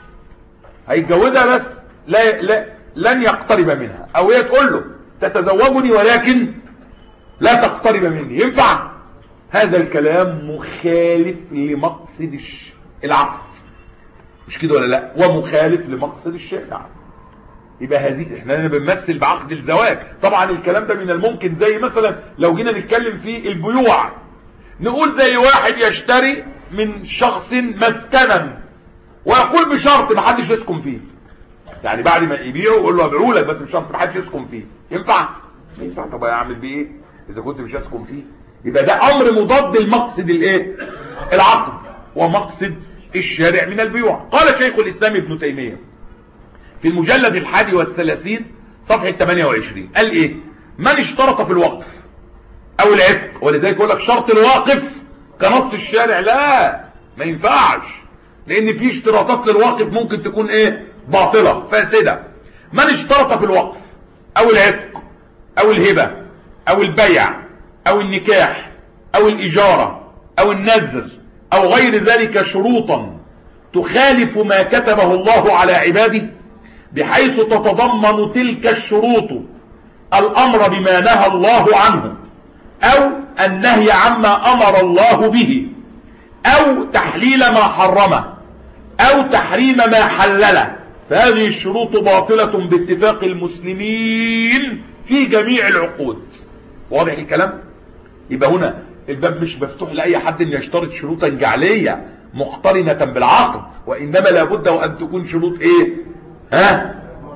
هيتجوزها بس لا لا لن يقترب منها، او هي تقول له تتزوجني ولكن لا تقترب مني. ينفع؟ هذا الكلام مخالف لمقصد العقد، مش كده ولا لا؟ ومخالف لمقصد الشارع. يبقى هذه احنا بنمثل بعقد الزواج. طبعا الكلام ده من الممكن، زي مثلا لو جينا نتكلم في البيوع، نقول زي واحد يشتري من شخص مسكنا ويقول بشرط ما حدش يسكن فيه، يعني بعد ما يبيعه يقول له ابيعه لك بس بشرط ما حدش يسكن فيه. ينفع؟ ما ينفع. طب هيعمل بيه ايه اذا كنت مش هسكن فيه؟ يبقى ده امر مضاد لمقصد الايه؟ العقد ومقصد الشارع من البيوع. قال شيخ الاسلام ابن تيمية في المجلد الحادي والثلاثين صفحة ثمانية وعشرين قال ايه؟ من اشترط في الوقف او العتق، ولذلك يقول لك شرط الواقف كنص الشارع، لا ما ينفعش، لان في اشتراطات للواقف ممكن تكون ايه؟ باطلة فاسدة. من اشترط في الوقف او العتق او الهبة او البيع او النكاح او الاجارة او النذر او غير ذلك شروطا تخالف ما كتبه الله على عباده، بحيث تتضمن تلك الشروط الامر بما نهى الله عنه، او النهي عما امر الله به، او تحليل ما حرمه، او تحريم ما حلله، فهذه الشروط باطلة باتفاق المسلمين في جميع العقود. واضح الكلام؟ يبقى هنا الباب مش مفتوح لأي حد ان يشترط شروطا جعلية مقترنة بالعقد، وانما لابد وان تكون شروط ايه؟ ها؟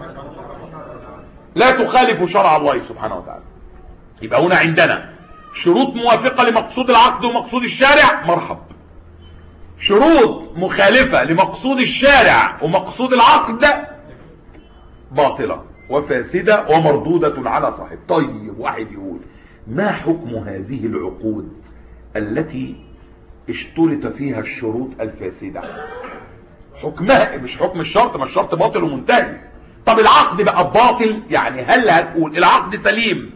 لا تخالف شرع الله سبحانه وتعالى. يبقى هنا عندنا شروط موافقة لمقصود العقد ومقصود الشارع، مرحب. شروط مخالفة لمقصود الشارع ومقصود العقد باطلة وفاسدة ومردودة على صاحب. طيب واحد يقول ما حكم هذه العقود التي اشترط فيها الشروط الفاسدة؟ حكمها مش حكم الشرط، ما الشرط باطل ومنتهي. طب العقد بقى باطل، يعني هل هتقول العقد سليم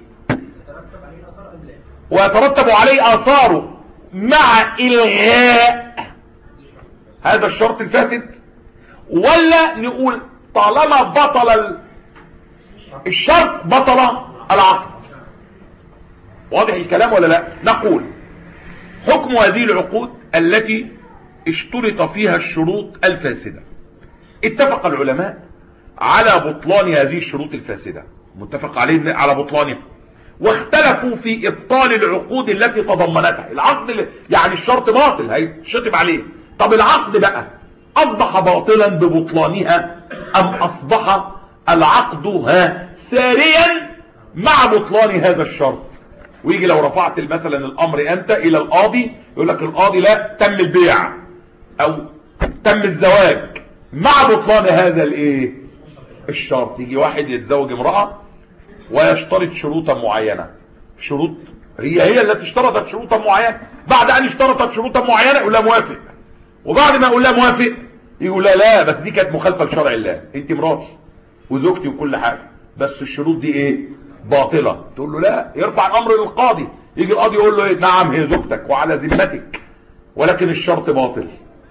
ويترتب عليه آثاره مع إلغاء هذا الشرط الفاسد، ولا نقول طالما بطل الشرط بطل العقد؟ واضح الكلام ولا لا؟ نقول حكم هذه العقود التي اشترط فيها الشروط الفاسدة. اتفق العلماء على بطلان هذه الشروط الفاسدة، متفق عليه على بطلانها، واختلفوا في ابطال العقود التي تضمنتها. العقد يعني الشرط باطل هيتشطب عليه، طب العقد بقى اصبح باطلا ببطلانها ام اصبح العقد ها ساريا مع بطلان هذا الشرط؟ ويجي لو رفعت مثلا الامر انت الى القاضي يقول لك القاضي لا تم البيع او تم الزواج مع بطلان هذا الايه الشرط. يجي واحد يتزوج امرأة ويشترط شروطا معينة، شروط هي هي التي اشترطت شروطا معينة، بعد ان اشترطت شروطا معينة يقول لها موافق، وبعد ما يقول لها موافق يقول لها لا بس دي كانت مخالفة لشرع الله، انت مراتي وزوجتي وكل حاجة بس الشروط دي ايه باطلة. تقول له لا، يرفع الامر للقاضي، يجي القاضي يقول له ايه نعم هي زوجتك وعلى ذمتك ولكن الشرط باطل.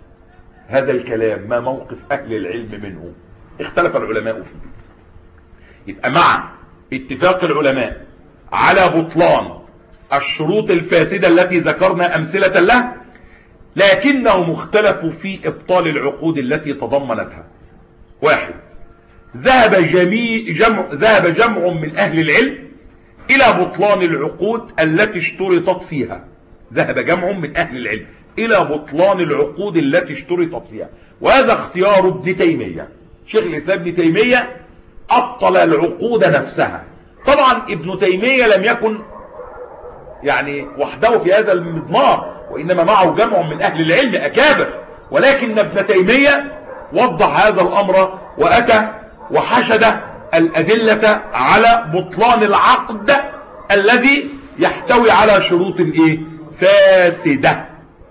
هذا الكلام ما موقف اهل العلم منه؟ اختلف العلماء فيه. يبقى مع اتفاق العلماء على بطلان الشروط الفاسدة التي ذكرنا أمثلة له، لكنهم اختلفوا في إبطال العقود التي تضمنتها. واحد، ذهب جميع جمع, ذهب جمع من أهل العلم إلى بطلان العقود التي اشترطت فيها. ذهب جمع من أهل العلم إلى بطلان العقود التي اشترطت فيها، وهذا اختيار ابن تيمية. شيخ الإسلام ابن تيمية أبطل العقود نفسها. طبعا ابن تيمية لم يكن يعني وحده في هذا المضمار، وإنما معه جمع من أهل العلم أكابر، ولكن ابن تيمية وضح هذا الأمر وأتى وحشد الأدلة على بطلان العقد الذي يحتوي على شروط إيه؟ فاسدة.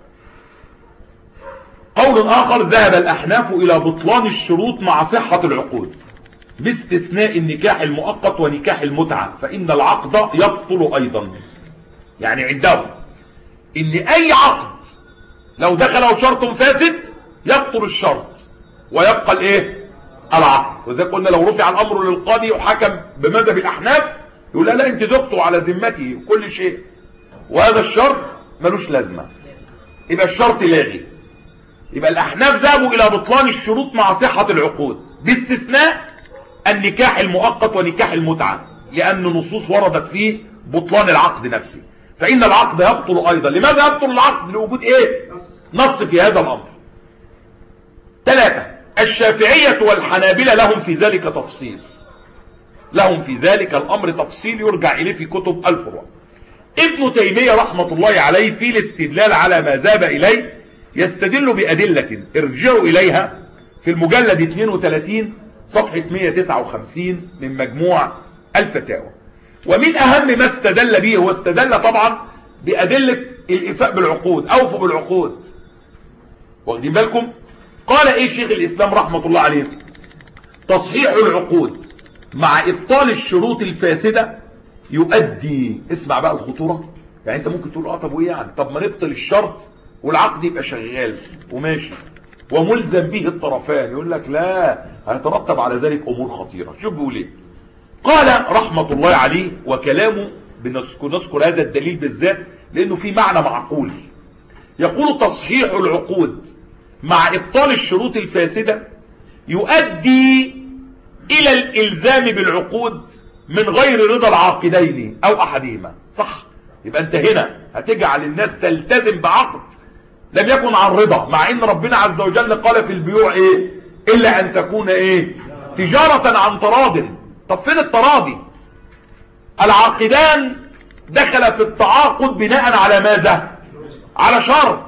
قول آخر، ذهب الأحناف إلى بطلان الشروط مع صحة العقود باستثناء النكاح المؤقت ونكاح المتعة، فإن العقد يبطل أيضا. يعني عندهم إن أي عقد لو دخله شرط فاسد يبطل الشرط ويبقى الإيه؟ العقد. وإذا قلنا لو رفع الأمر للقاضي وحكم بمذهب الأحناف يقول لا لا أنت زوجته على ذمتي وكل شيء، وهذا الشرط ملوش لازمة، يبقى الشرط لاغي. يبقى الأحناف ذهبوا إلى بطلان الشروط مع صحة العقود باستثناء النكاح المؤقت ونكاح المتعة، لأن نصوص وردت فيه بطلان العقد نفسه، فإن العقد يبطل أيضا. لماذا يبطل العقد؟ لوجود إيه؟ نص في هذا الأمر. ثلاثة، الشافعية والحنابلة لهم في ذلك تفصيل، لهم في ذلك الأمر تفصيل يرجع إليه في كتب الفروع. ابن تيمية رحمة الله عليه في الاستدلال على ما ذهب إليه يستدل بأدلة ارجعوا إليها في المجلد اثنين وثلاثين صفحة مئة وتسعة وخمسين من مجموع الفتاوى. ومن أهم ما استدل به هو استدل طبعا بأدلة الإفاء بالعقود، أوفوا بالعقود. واخدين بالكم؟ قال إيه شيخ الإسلام رحمة الله عليه؟ تصحيح العقود مع إبطال الشروط الفاسدة يؤدي، اسمع بقى الخطورة، يعني أنت ممكن تقول اه طب وإيه يعني؟ طب ما نبطل الشرط والعقد يبقى شغال وماشي وملزم به الطرفان. يقول لك لا، هيترتب على ذلك أمور خطيرة. شوف بيقول إيه؟ قال رحمة الله عليه، وكلامه بنذكر نذكر هذا الدليل بالذات لأنه في معنى معقول. يقول تصحيح العقود مع إبطال الشروط الفاسدة يؤدي إلى الإلزام بالعقود من غير رضا العاقدين أو أحدهما. صح؟ يبقى أنت هنا هتجعل الناس تلتزم بعقد لم يكن عن رضا، مع إن ربنا عز وجل قال في البيوع إيه؟ إلا أن تكون إيه؟ تجارة عن تراض. طب فين التراضي؟ العاقدان دخل في التعاقد بناء على ماذا؟ على شرط،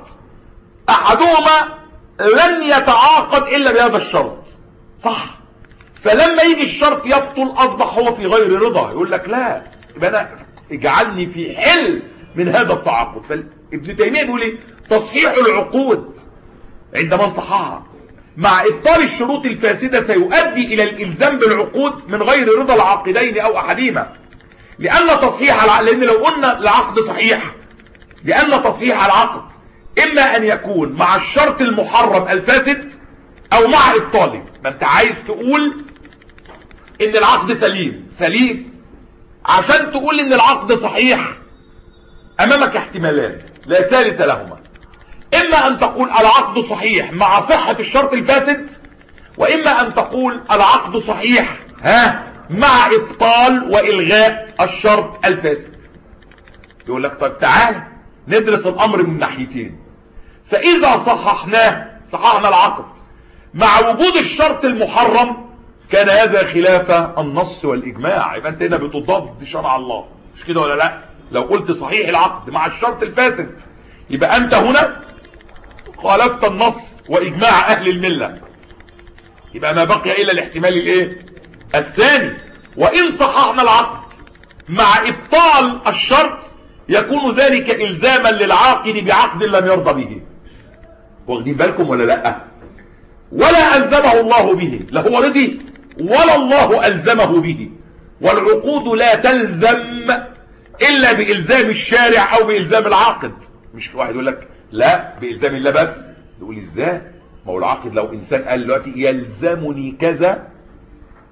أحدهما لن يتعاقد إلا بهذا الشرط. صح؟ فلما يجي الشرط يبطل أصبح هو في غير رضا. يقول لك لا، يبقى أنا اجعلني في حل من هذا التعاقد. فابن تيمية بيقول ايه؟ تصحيح العقود عندما نصحها مع إبطال الشروط الفاسدة سيؤدي إلى الإلزام بالعقود من غير رضا العاقدين أو أحدهما، لأن تصحيح العقد، لأن لو قلنا العقد صحيح، لأن تصحيح العقد إما أن يكون مع الشرط المحرم الفاسد أو مع إبطاله. ما أنت عايز تقول إن العقد سليم سليم عشان تقول إن العقد صحيح، أمامك احتمالات لا ثالث لهما. إما أن تقول العقد صحيح مع صحة الشرط الفاسد، وإما أن تقول العقد صحيح ها مع إبطال وإلغاء الشرط الفاسد. يقول لك طيب تعال ندرس الأمر من ناحيتين. فإذا صححناه، صححنا العقد مع وجود الشرط المحرم، كان هذا خلاف النص والإجماع. يبقى أنت هنا بتضاد شرع الله، مش كده ولا لا؟ لو قلت صحيح العقد مع الشرط الفاسد يبقى أنت هنا خالفت النص وإجماع أهل الملة، يبقى ما بقي إلا الاحتمال الايه الثاني. وإن صححنا العقد مع إبطال الشرط يكون ذلك إلزاما للعاقد بعقد لم يرضى به. واخدين بالكم ولا لا؟ ولا ألزمه الله به، لا هو رضي ولا الله ألزمه به. والعقود لا تلزم إلا بإلزام الشارع أو بإلزام العاقد. مش واحد يقول لك لا بإلزام الله بس، يقول ازاي؟ ما هو العاقد لو إنسان قال دلوقتي يلزمني كذا،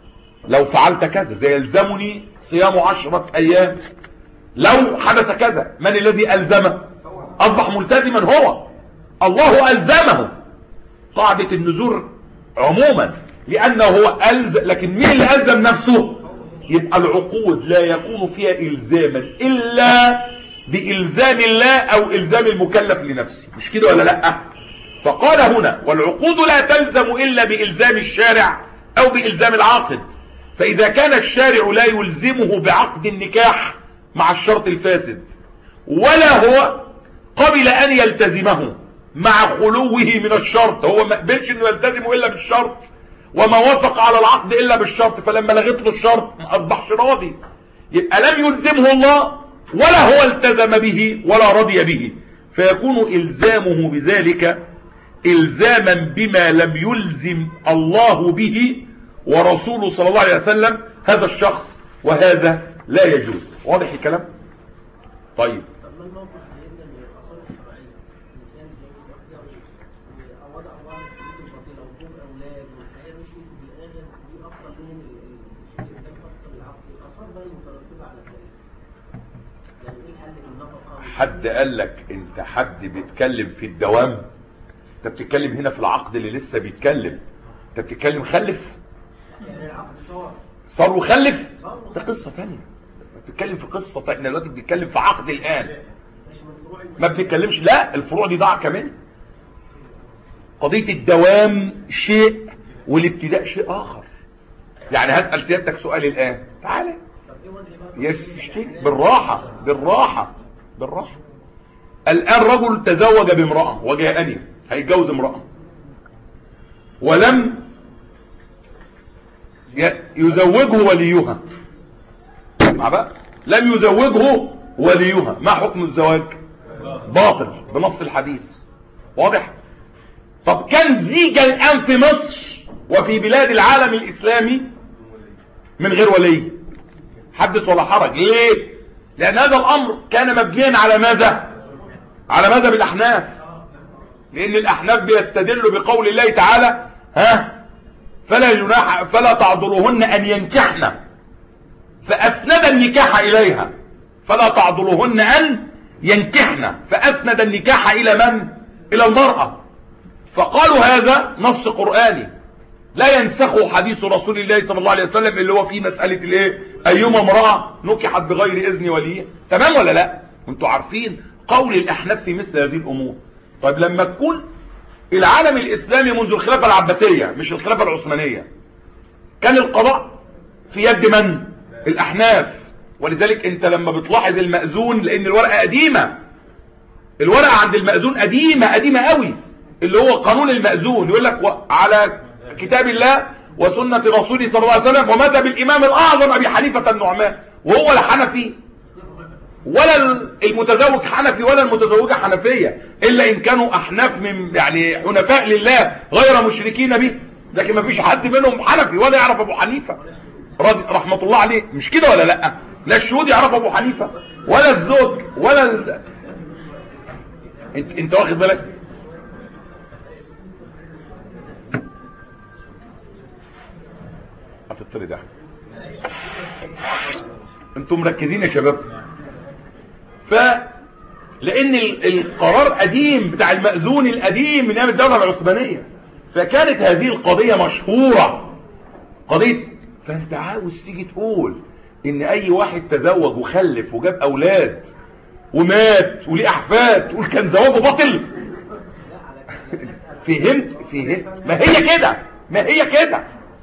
لو فعلت كذا، زي يلزمني صيام عشرة ايام لو حدث كذا. من الذي ألزمه؟ أصبح ملتزما هو، الله ألزمه. قاعدة النذور عموما لأنه هو ألزم، لكن مين اللي ألزم نفسه؟ يبقى العقود لا يكون فيها إلزاما إلا بإلزام الله أو إلزام المكلف لنفسه، مش كده ولا لأ؟ فقال هنا والعقود لا تلزم إلا بإلزام الشارع أو بإلزام العاقد. فإذا كان الشارع لا يلزمه بعقد النكاح مع الشرط الفاسد ولا هو قبل أن يلتزمه مع خلوه من الشرط، هو ما قبلش انه يلتزمه الا بالشرط وما وافق على العقد الا بالشرط، فلما لغيت له الشرط ما اصبحش راضي، يبقى لم يلزمه الله ولا هو التزم به ولا رضي به، فيكون الزامه بذلك الزاما بما لم يلزم الله به ورسوله صلى الله عليه وسلم هذا الشخص، وهذا لا يجوز. واضح الكلام؟ طيب حد قال لك انت حد بيتكلم في الدوام؟ انت بتتكلم هنا في العقد اللي لسه بيتكلم، انت بتتكلم خلف صار وخلف، ده قصة ثانية. بتتكلم في قصة، احنا دلوقتي بنتكلم في عقد الآن، ما بنتكلمش لا الفروع دي ضاع كمان. قضية الدوام شيء والابتداء شيء آخر. يعني هسأل سيادتك سؤال الآن، تعالى يشتكي بالراحة بالراحة بالراحة. الآن رجل تزوج بامرأة وجاءني هيتجوز امرأة ولم يزوجه وليها، اسمع بقى، لم يزوجه وليها، ما حكم الزواج؟ باطل بنص الحديث. واضح؟ طب كان زيج الآن في مصر وفي بلاد العالم الإسلامي من غير ولي، حدث ولا حرج. ليه؟ لأن هذا الأمر كان مبنيا على ماذا؟ على ماذا؟ بالأحناف، لأن الأحناف بيستدلوا بقول الله تعالى ها فلا جناح فلا تعذروهن أن ينكحن، فأسند النكاح إليها، فلا تعذروهن أن ينكحن، فأسند النكاح إلى من؟ إلى المرأة. فقالوا هذا نص قرآني لا ينسخه حديث رسول الله صلى الله عليه وسلم اللي هو فيه مسألة الايه؟ أيما امرأة نكحت بغير إذن وليها. تمام ولا لا؟ وانتوا عارفين قول الأحناف في مثل هذه الأمور. طيب لما تكون العالم الإسلامي منذ الخلافة العباسية مش الخلافة العثمانية كان القضاء في يد من؟ الأحناف. ولذلك انت لما بتلاحظ المأذون، لأن الورقة قديمة، الورقة عند المأذون قديمة قديمة قوي، اللي هو قانون المأذون يقول لك على كتاب الله وسنة رسوله صلى الله عليه وسلم ومذهب الإمام الأعظم أبي حنيفة النعمان، وهو لا حنفي ولا المتزوج حنفي ولا المتزوجة حنفية، إلا إن كانوا أحناف من يعني حنفاء لله غير مشركين به، لكن ما فيش حد منهم حنفي ولا يعرف أبو حنيفة رحمة الله عليه. مش كده ولا لا؟ لا الشهود يعرف أبو حنيفة ولا الزوج ولا ال... انت, انت واخد بالك؟ هتطرد ده. انتم مركزين يا شباب. ف لان القرار قديم بتاع المأذون القديم من ايام الدولة العثمانية، فكانت هذه القضية مشهورة قضية. فانت عاوز تيجي تقول ان اي واحد تزوج وخلف وجاب اولاد ومات وليه احفاد تقول كان زواجه باطل؟ فهمت فهمت ما هي كده ما هي كده.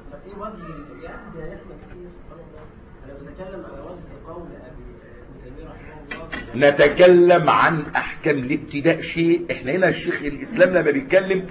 نتكلم عن احكام الابتداء شيء، احنا هنا الشيخ الاسلام لما بيتكلم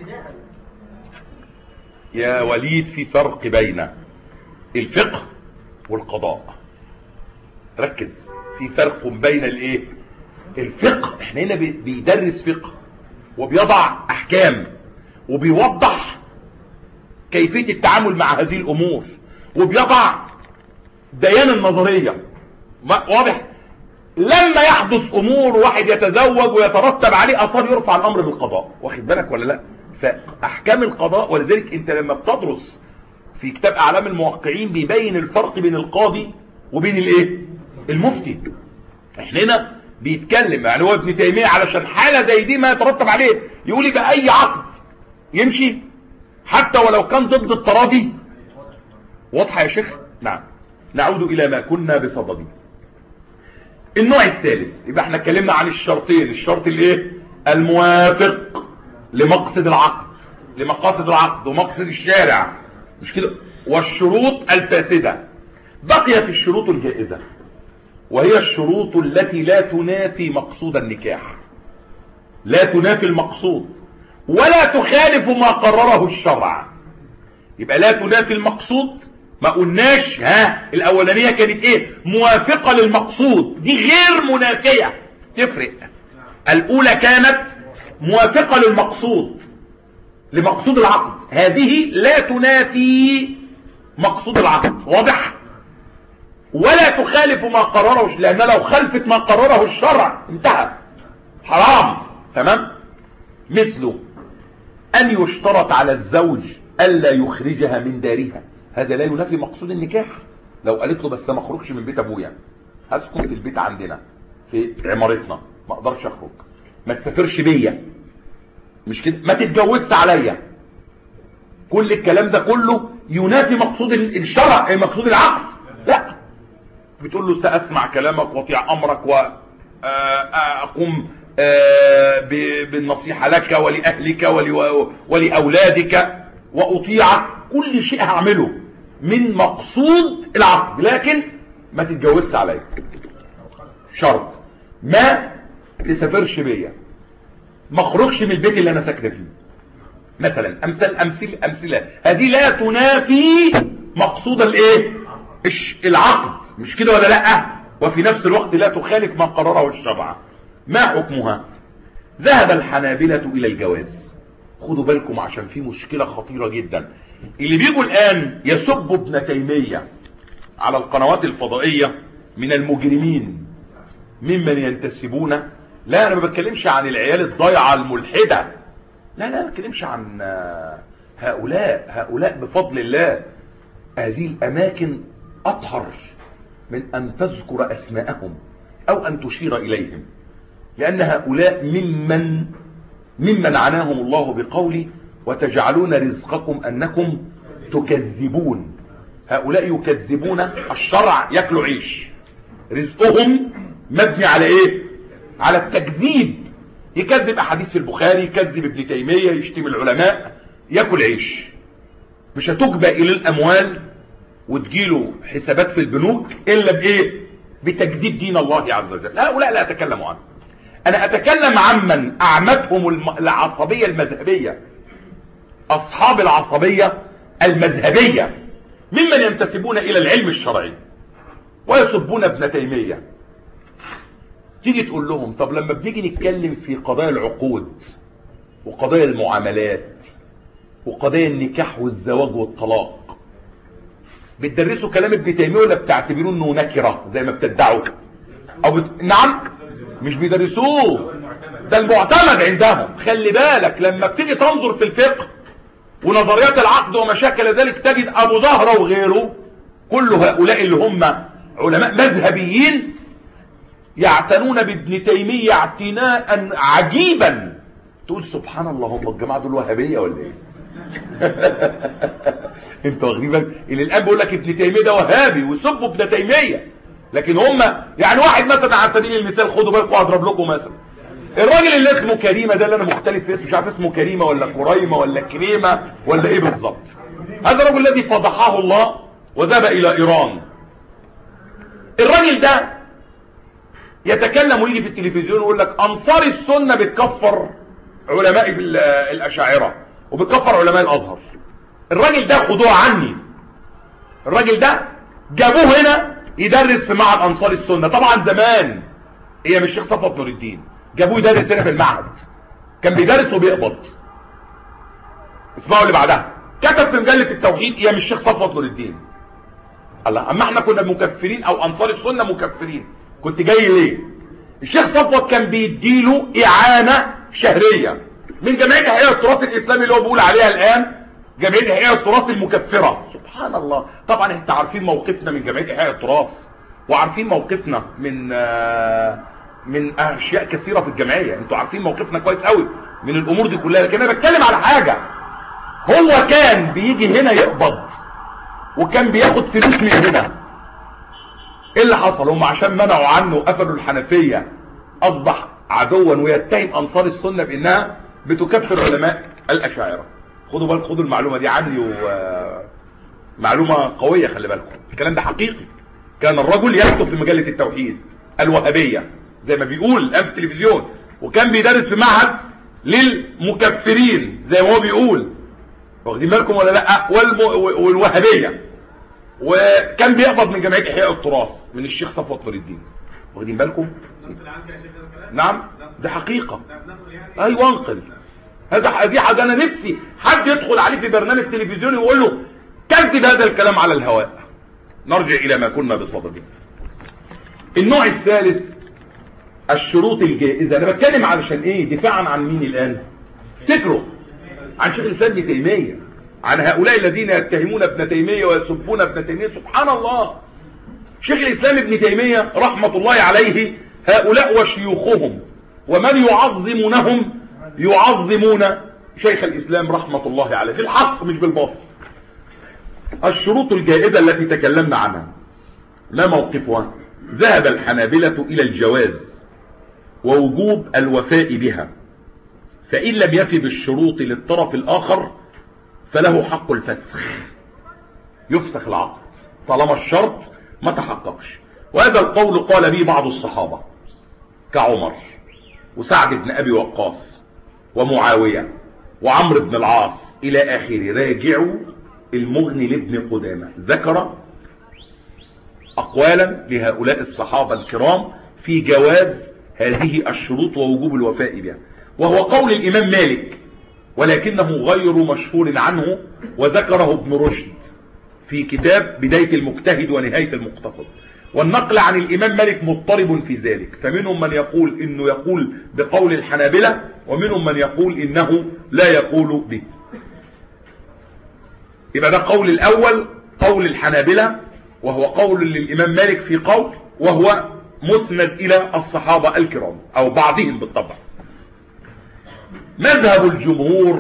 يا وليد في فرق بين الفقه والقضاء. ركز، في فرق بين الايه؟ الفقه. احنا هنا بيدرس فقه وبيضع احكام وبيوضح كيفية التعامل مع هذه الامور وبيضع بيان النظرية. واضح؟ لما يحدث امور واحد يتزوج ويترتب عليه اثار يرفع الامر للقضاء. واخد بالك ولا لا؟ فاحكام القضاء. ولذلك انت لما بتدرس في كتاب اعلام الموقعين بيبين الفرق بين القاضي وبين الايه المفتي. احنا هنا بيتكلم يعني هو ابن تيمية علشان حالة زي دي ما يترتب عليه يقول يبقى اي عقد يمشي حتى ولو كان ضد التراضي. واضحة يا شيخ؟ نعم. نعود الى ما كنا بصدده. النوع الثالث، يبقى احنا اتكلمنا عن الشرطين، الشرط الايه الموافق لمقصد العقد، لمقاصد العقد ومقصد الشارع، مش كده، والشروط الفاسدة. بقيت الشروط الجائزة، وهي الشروط التي لا تنافي مقصود النكاح، لا تنافي المقصود ولا تخالف ما قرره الشرع. يبقى لا تنافي المقصود، ما قلناش ها الاولانيه كانت ايه موافقه للمقصود، دي غير منافيه، تفرق. الاولى كانت موافقه للمقصود، لمقصود العقد، هذه لا تنافي مقصود العقد، واضح، ولا تخالف ما قرره، لان لو خلفت ما قرره الشرع انتهى، حرام. تمام. مثل ان يشترط على الزوج الا يخرجها من دارها، هذا لا ينافي مقصود النكاح. لو قالت له بس ما اخرجش من بيت ابويا، هسكن في البيت عندنا في عمارتنا، ما اقدرش اخرج، ما تسافرش بيا، مش كده، ما تتجوزش عليا، كل الكلام ده كله ينافي مقصود الشرع، اي مقصود العقد. لا، بتقول له ساسمع كلامك واطيع امرك واقوم بالنصيحه لك ولاهلك ولاولادك واطيعك، كل شيء هعمله من مقصود العقد، لكن ما تتجوزش عليا، شرط، ما تسافرش بيا، ما اخرجش من البيت اللي انا ساكنه فيه مثلا. امثال امثله امثله هذه لا تنافي مقصود الايه العقد، مش كده ولا لا، وفي نفس الوقت لا تخالف ما قرره الشرع. ما حكمها؟ ذهب الحنابلة الى الجواز. خدوا بالكم عشان في مشكلة خطيرة جدا، اللي بيجوا الان يسبوا ابن تيمية على القنوات الفضائية من المجرمين ممن ينتسبون، لا انا ما بتكلمش عن العيال الضيعة الملحدة، لا لا ما بتكلمش عن هؤلاء، هؤلاء بفضل الله هذه الاماكن اطهر من ان تذكر اسماءهم او ان تشير اليهم، لان هؤلاء ممن ممن عناهم الله بقوله وتجعلون رزقكم انكم تكذبون. هؤلاء يكذبون الشرع، ياكلوا عيش، رزقهم مبني على ايه؟ على التكذيب، يكذب احاديث في البخاري، يكذب ابن تيمية، يشتم العلماء، ياكل عيش. مش هتجبى الى الاموال وتجيله حسابات في البنوك الا بايه؟ بتكذيب دين الله عز وجل. هؤلاء لا اتكلم عنه، انا اتكلم عمن اعمتهم العصبية المذهبية، اصحاب العصبية المذهبية ممن ينتسبون الى العلم الشرعي ويسبون ابن تيمية. تيجي تقول لهم طب لما بنيجي نتكلم في قضايا العقود وقضايا المعاملات وقضايا النكاح والزواج والطلاق، بتدرسوا كلام ابن تيمية ولا بتعتبروه انه نكرة زي ما بتدعوا؟ او بت... نعم مش بيدرسوه، ده المعتمد عندهم. خلي بالك لما بتيجي تنظر في الفقه ونظريات العقد وما شاكل ذلك، تجد ابو زهرة وغيره، كل هؤلاء اللي هم علماء مذهبيين يعتنون بابن تيمية اعتناء عجيبا، تقول سبحان الله، هم الجماعة دول وهابية ولا ايه؟ انت واخدين بالك؟ اللي الان بيقول لك ابن تيمية ده وهابي ويسبوا ابن تيمية، لكن هم يعني واحد مثلا على سبيل المثال، خدوا بالكم هضرب لكم مثلا، الراجل اللي اسمه كريمة ده اللي انا مختلف في اسمه، مش عارف اسمه كريمة ولا كريمة ولا كريمة ولا ايه بالظبط، هذا الرجل الذي فضحه الله وذهب الى ايران. الراجل ده يتكلم ويجي في التلفزيون ويقول لك انصار السنة بتكفر علماء في الاشاعرة وبتكفر علماء الازهر. الراجل ده خدوه عني، الراجل ده جابوه هنا يدرس في معهد انصار السنة، طبعا زمان هي مش الشيخ صفوت نور الدين، جابوه يدرس هنا في المعهد، كان بيدرس وبيقبض. اسمعوا اللي بعدها، كتب في مجلة التوحيد يا مش الشيخ صفوت نور الدين. الله، اما احنا كنا مكفرين او انصار السنة مكفرين، كنت جاي ليه؟ الشيخ صفوت كان بيديله اعانة شهرية من جمعية احياء التراث الاسلامي اللي هو بيقول عليها الان جمعيه احياء التراث المكفره. سبحان الله. طبعا انت عارفين موقفنا من جمعيه احياء التراث، وعارفين موقفنا من من اشياء كثيره في الجمعيه. انتوا عارفين موقفنا كويس قوي من الامور دي كلها. لكن انا بتكلم على حاجه، هو كان بيجي هنا يقبض وكان بياخد فلوس من هنا. ايه اللي حصل؟ هم عشان منعوا عنه قفلوا الحنفيه اصبح عدوا ويتهم انصار السنه بانها بتكفر علماء الاشاعره. خدوا بالكم، خدوا المعلومه دي عني، ومعلومه قويه خلي بالكم، الكلام ده حقيقي. كان الرجل يكتب في مجله التوحيد الوهابيه زي ما بيقول الان في التلفزيون، وكان بيدرس في معهد للمكفرين زي ما هو بيقول، واخدين بالكم ولا لا؟ والوهابيه. وكان بيقبض من جمعيه احياء التراث من الشيخ صفوت نور الدين، واخدين بالكم؟ نعم ده حقيقه. ايوه انقل هذا هذه حاجه انا نفسي حد يدخل عليه في برنامج تلفزيوني ويقول له كذب هذا الكلام على الهواء. نرجع الى ما كنا بصدده. النوع الثالث الشروط الجائزه. انا بتكلم علشان ايه؟ دفاعا عن مين الان؟ افتكروا عن شيخ الاسلام ابن تيميه، عن هؤلاء الذين يتهمون ابن تيميه ويسبون ابن تيميه. سبحان الله. شيخ الاسلام ابن تيميه رحمه الله عليه هؤلاء وشيوخهم ومن يعظمونهم يعظمون شيخ الاسلام رحمه الله عليه بالحق مش بالباطل. الشروط الجائزه التي تكلمنا عنها ما موقفها؟ ذهب الحنابلة الى الجواز ووجوب الوفاء بها، فان لم يفي بالشروط للطرف الاخر فله حق الفسخ، يفسخ العقد طالما الشرط ما تحققش. وهذا القول قال به بعض الصحابة كعمر وسعد بن ابي وقاص ومعاوية وعمرو بن العاص الى اخره. راجعوا المغني لابن قدامة، ذكر اقوالا لهؤلاء الصحابة الكرام في جواز هذه الشروط ووجوب الوفاء بها، وهو قول الامام مالك ولكنه غير مشهور عنه، وذكره ابن رشد في كتاب بداية المجتهد ونهاية المقتصد. والنقل عن الامام مالك مضطرب في ذلك، فمنهم من يقول انه يقول بقول الحنابلة، ومنهم من يقول انه لا يقول به. يبقى ده قول الاول قول الحنابلة، وهو قول للامام مالك في قول، وهو مسند الى الصحابة الكرام او بعضهم بالطبع. مذهب الجمهور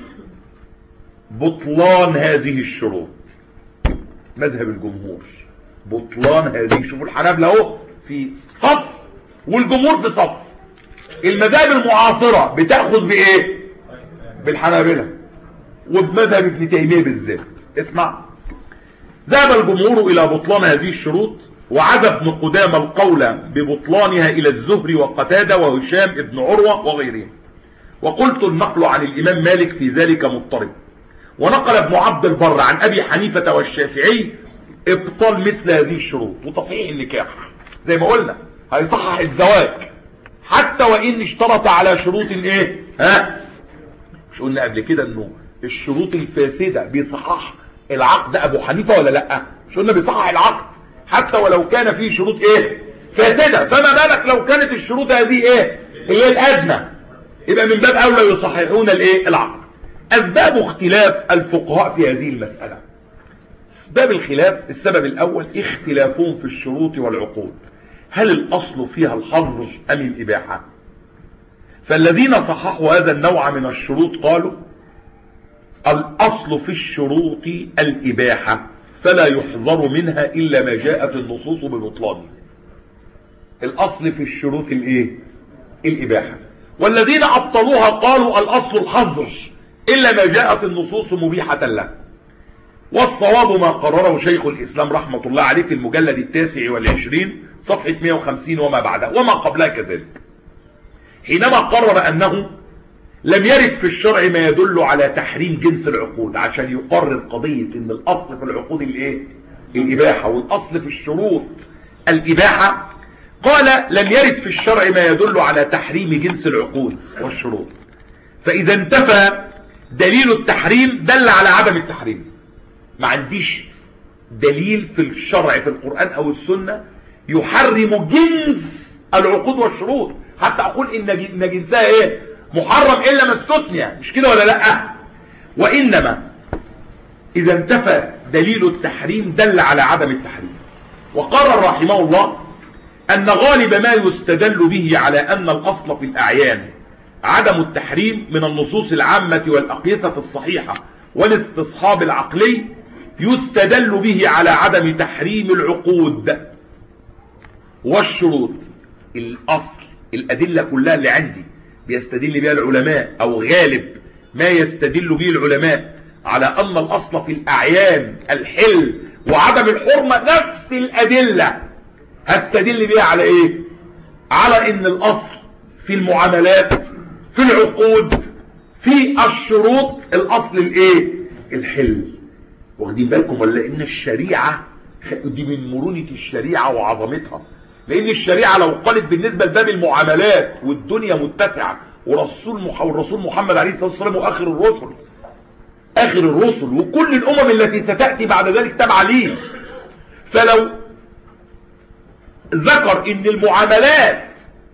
بطلان هذه الشروط. مذهب الجمهور بطلان هذه. شوفوا الحنابلة اهو في صف والجمهور في صف. المذاهب المعاصرة بتأخذ بايه؟ بالحنابلة، وبمذهب ابن تيمية بالذات. اسمع، ذهب الجمهور الى بطلان هذه الشروط، وعزى ابن قدامة القول ببطلانها الى الزهري وقتادة وهشام ابن عروة وغيرهم. وقلت النقل عن الامام مالك في ذلك مضطرب. ونقل ابن عبد البر عن ابي حنيفة والشافعي ابطال مثل هذه الشروط وتصحيح النكاح. زي ما قلنا هيصحح الزواج حتى وان اشترط على شروط ايه؟ ها مش قلنا قبل كده انه الشروط الفاسدة بيصحح العقد ابو حنيفة ولا لا؟ مش قلنا بيصحح العقد حتى ولو كان فيه شروط ايه؟ فاسدة. فما بالك لو كانت الشروط هذه ايه؟ هي الادنى، يبقى من باب اولى يصححون الايه؟ العقد. اسباب اختلاف الفقهاء في هذه المسألة. اسباب الخلاف: السبب الاول اختلافهم في الشروط والعقود، هل الاصل فيها الحظر ام الاباحة؟ فالذين صححوا هذا النوع من الشروط قالوا الاصل في الشروط الاباحة فلا يحظر منها الا ما جاءت النصوص ببطلانه. الاصل في الشروط الايه؟ الاباحة. والذين ابطلوها قالوا الاصل الحظر الا ما جاءت النصوص مبيحة له. والصواب ما قرره شيخ الاسلام رحمة الله عليه في المجلد التاسع والعشرين صفحة مئة وخمسين وما بعدها وما قبلها كذلك، حينما قرر انه لم يرد في الشرع ما يدل على تحريم جنس العقود، عشان يقرر قضية ان الاصل في العقود الايه؟ الاباحة، والاصل في الشروط الاباحة. قال لم يرد في الشرع ما يدل على تحريم جنس العقود والشروط، فاذا انتفى دليل التحريم دل على عدم التحريم. ما عنديش دليل في الشرع في القرآن او السنة يحرم جنس العقود والشروط، حتى اقول ان جنسها ايه؟ محرم الا ما استثنى، مش كده ولا لا؟ وانما إذا انتفى دليل التحريم دل على عدم التحريم. وقرر رحمه الله أن غالب ما يستدل به على أن الأصل في الأعيان عدم التحريم من النصوص العامة والأقيسة الصحيحة والاستصحاب العقلي يستدل به على عدم تحريم العقود والشروط. الأصل الأدلة كلها اللي عندي بيستدل بها العلماء، أو غالب ما يستدل به العلماء على أن الأصل في الأعيان الحل وعدم الحرمة، نفس الأدلة هستدل بها على إيه؟ على أن الأصل في المعاملات، في العقود، في الشروط، الأصل الإيه؟ الحل. واخدين بالكم ولا؟ إن الشريعة دي من مرونة الشريعة وعظمتها، لأن الشريعة لو قالت بالنسبة لباب المعاملات والدنيا متسعة، ورسول مح... والرسول محمد عليه الصلاة والسلام وآخر الرسل آخر الرسل وكل الأمم التي ستأتي بعد ذلك تبع ليه، فلو ذكر إن المعاملات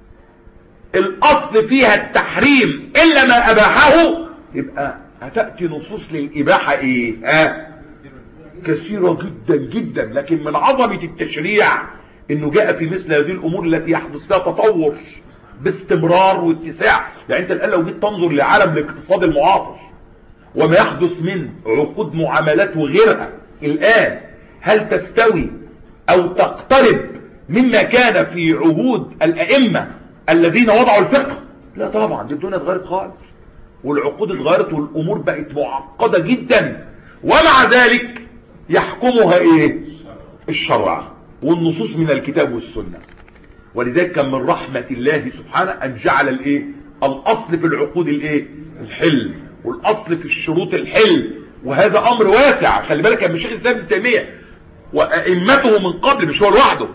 الأصل فيها التحريم إلا ما أباحه، يبقى هتأتي نصوص للإباحة إيه؟ ها؟ كثيرة جدا جدا. لكن من عظمة التشريع إنه جاء في مثل هذه الأمور التي يحدث لها تطور باستمرار واتساع. يعني أنت الآن لو جيت تنظر لعالم الاقتصاد المعاصر وما يحدث من عقود معاملات وغيرها الآن، هل تستوي أو تقترب مما كان في عهود الأئمة الذين وضعوا الفقه؟ لا طبعا، دي الدنيا اتغيرت خالص، والعقود اتغيرت، والأمور بقت معقدة جدا، ومع ذلك يحكمها إيه؟ الشرع والنصوص من الكتاب والسنة. ولذلك كان من رحمة الله سبحانه أن جعل الإيه؟ الأصل في العقود الإيه؟ الحل، والأصل في الشروط الحل. وهذا أمر واسع، خلي بالك يا شيخ الإسلام ابن تيمية وأئمته من قبل، مش هو لوحده،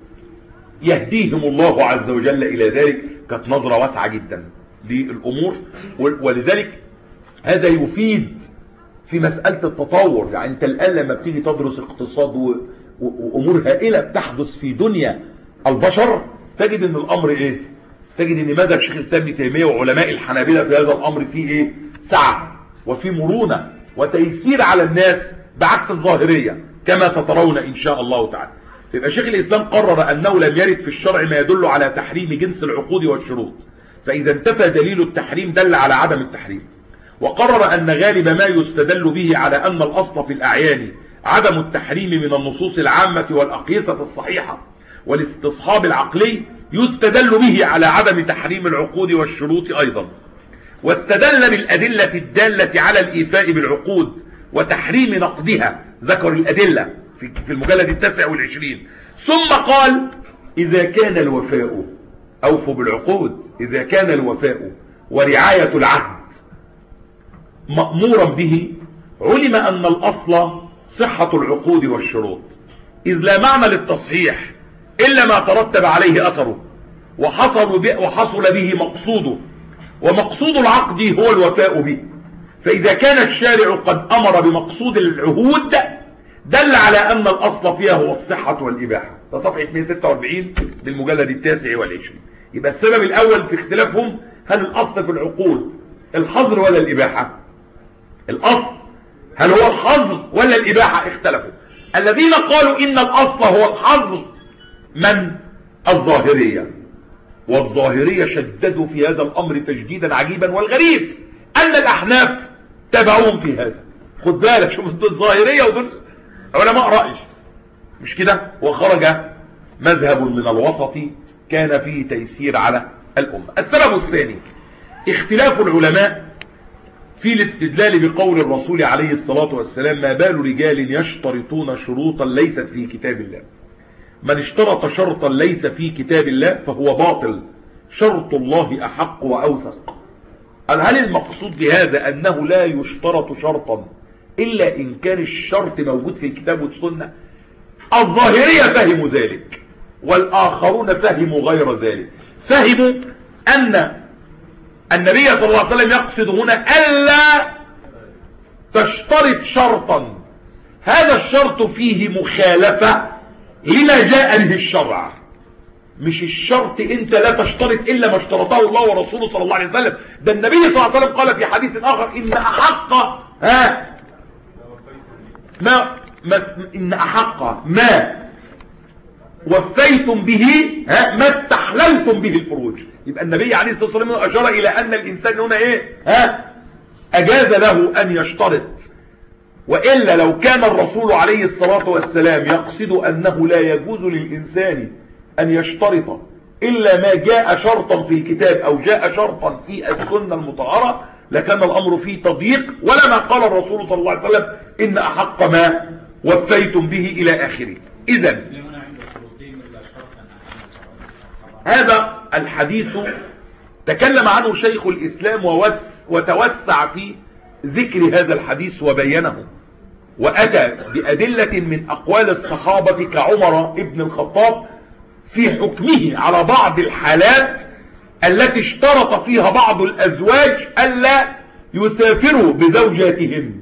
يهديهم الله عز وجل إلى ذلك. كانت نظرة واسعة جدا للأمور، ولذلك هذا يفيد في مسألة التطور. يعني أنت الآن لما بتيجي تدرس اقتصاد وأمور هائلة بتحدث في دنيا البشر، تجد أن الأمر إيه؟ تجد أن مذهب شيخ الإسلام ابن تيمية وعلماء الحنابلة في هذا الأمر فيه إيه؟ سعة وفي مرونة وتيسير على الناس، بعكس الظاهرية كما سترون إن شاء الله تعالى. يبقى شيخ الإسلام قرر أنه لم يرد في الشرع ما يدل على تحريم جنس العقود والشروط، فإذا انتفى دليل التحريم دل على عدم التحريم. وقرر أن غالب ما يستدل به على أن الأصل في الأعيان عدم التحريم من النصوص العامة والأقيسة الصحيحة والاستصحاب العقلي يستدل به على عدم تحريم العقود والشروط أيضا. واستدل بالأدلة الدالة على الإيفاء بالعقود وتحريم نقضها، ذكر الأدلة في المجلد التاسع والعشرين. ثم قال: إذا كان الوفاء، أوفوا بالعقود، إذا كان الوفاء ورعاية العهد مأمورا به، علم أن الأصل صحة العقود والشروط، إذ لا معنى للتصحيح إلا ما ترتب عليه أثره وحصل به, وحصل به مقصوده، ومقصود العقد هو الوفاء به. فإذا كان الشارع قد أمر بمقصود العهود دل على أن الأصل فيها هو الصحة والإباحة. ده صفحة مئة وستة وأربعين للمجلد التاسع والعشرين. يبقى السبب الأول في اختلافهم، هل الأصل في العقود الحظر ولا الإباحة؟ الأصل هل هو الحظر ولا الإباحة؟ اختلفوا. الذين قالوا إن الأصل هو الحظر من الظاهرية، والظاهرية شددوا في هذا الأمر تشديدا عجيبا، والغريب أن الأحناف تبعوهم في هذا. خد بالك، شوف دول ظاهرية ودول علماء رأي، مش كده؟ وخرج مذهب من الوسط كان فيه تيسير على الأمة. السبب الثاني اختلاف العلماء في الاستدلال بقول الرسول عليه الصلاة والسلام: ما بال رجال يشترطون شروطا ليست في كتاب الله، من اشترط شرطا ليس في كتاب الله فهو باطل، شرط الله أحق وأوثق. قال: هل المقصود بهذا أنه لا يشترط شرطا إلا إن كان الشرط موجود في الكتاب والسنة؟ الظاهرية فهموا ذلك، والآخرون فهموا غير ذلك. فهموا أن النبي صلى الله عليه وسلم يقصد هنا ألا تشترط شرطا هذا الشرط فيه مخالفة لما جاء به الشرع، مش الشرط انت لا تشترط الا ما اشترطه الله ورسوله صلى الله عليه وسلم. ده النبي صلى الله عليه وسلم قال في حديث اخر: ان احق ها ما, ما إن أحق ما وفيتم به ها ما استحللتم به الفروج. يبقى النبي عليه الصلاة والسلام أشار إلى أن الإنسان هنا إيه ها أجاز له أن يشترط. وإلا لو كان الرسول عليه الصلاة والسلام يقصد أنه لا يجوز للإنسان أن يشترط إلا ما جاء شرطا في الكتاب أو جاء شرطا في السنة المطهرة لكان الأمر فيه تضييق، ولما قال الرسول صلى الله عليه وسلم إن أحق ما وفيتم به إلى آخره. إذن هذا الحديث تكلم عنه شيخ الإسلام وتوسع في ذكر هذا الحديث وبينه، وأتى بأدلة من أقوال الصحابة كعمر ابن الخطاب في حكمه على بعض الحالات التي اشترط فيها بعض الأزواج ألا يسافروا بزوجاتهم.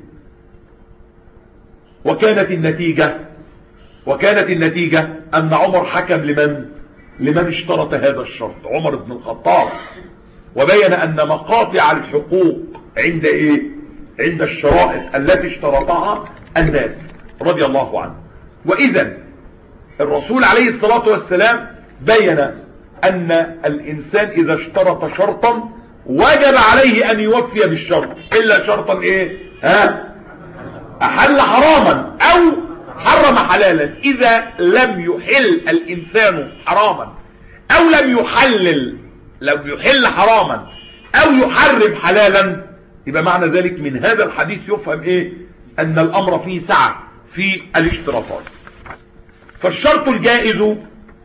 وكانت النتيجة وكانت النتيجة أن عمر حكم لمن لمن اشترط هذا الشرط، عمر بن الخطاب، وبين أن مقاطع الحقوق عند إيه؟ عند الشرائط التي اشترطها الناس رضي الله عنه. وإذن الرسول عليه الصلاة والسلام بين أن الإنسان إذا اشترط شرطا وجب عليه أن يوفي بالشرط إلا شرطا إيه؟ ها؟ أحل حراما أو حرم حلالا. إذا لم يحل الإنسان حراما أو لم يحلل لم يحل حراما أو يحرم حلالا يبقى معنى ذلك من هذا الحديث يفهم إيه؟ أن الأمر فيه سعة في الاشتراطات. فالشرط الجائز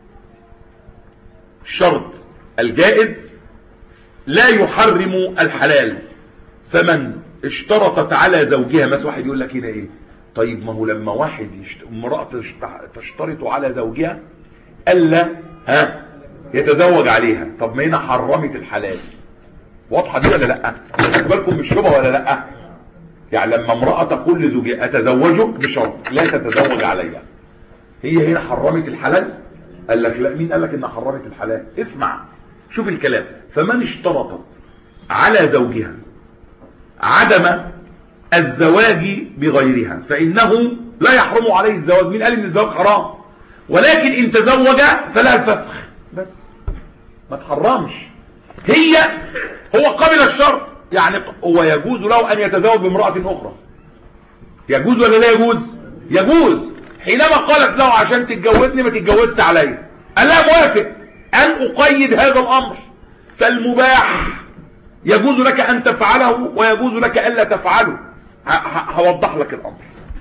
الشرط الجائز لا يحرم الحلال. فمن اشترطت على زوجها، مثلا واحد يقول لك هنا ايه، طيب ما هو لما واحد يشت... امرأة تشترط على زوجها ألا ها يتزوج عليها، طب ما هنا حرمت الحلال. واضحة دي ولا لا؟ خد بالكم من الشبهة ولا لا؟ يعني لما امرأة تقول لزوجها اتزوجك بشرط لا تتزوج عليها، هي هنا حرمت الحلال؟ قال لك لا. مين قال لك انها حرمت الحلال؟ اسمع شوف الكلام. فمن اشترطت على زوجها عدم الزواج بغيرها فإنه لا يحرم عليه الزواج. مين قال ان الزواج حرام؟ ولكن ان تزوج فلا الفسخ بس، ما تحرمش. هي هو قبل الشرط، يعني هو يجوز له ان يتزوج بامرأة اخرى. يجوز ولا لا يجوز؟ يجوز. حينما قالت له عشان تتجوزني ما تتجوزش عليا، قال لها موافق ان اقيد هذا الامر. فالمباح يجوز لك ان تفعله ويجوز لك الا تفعله. هوضح لك الامر.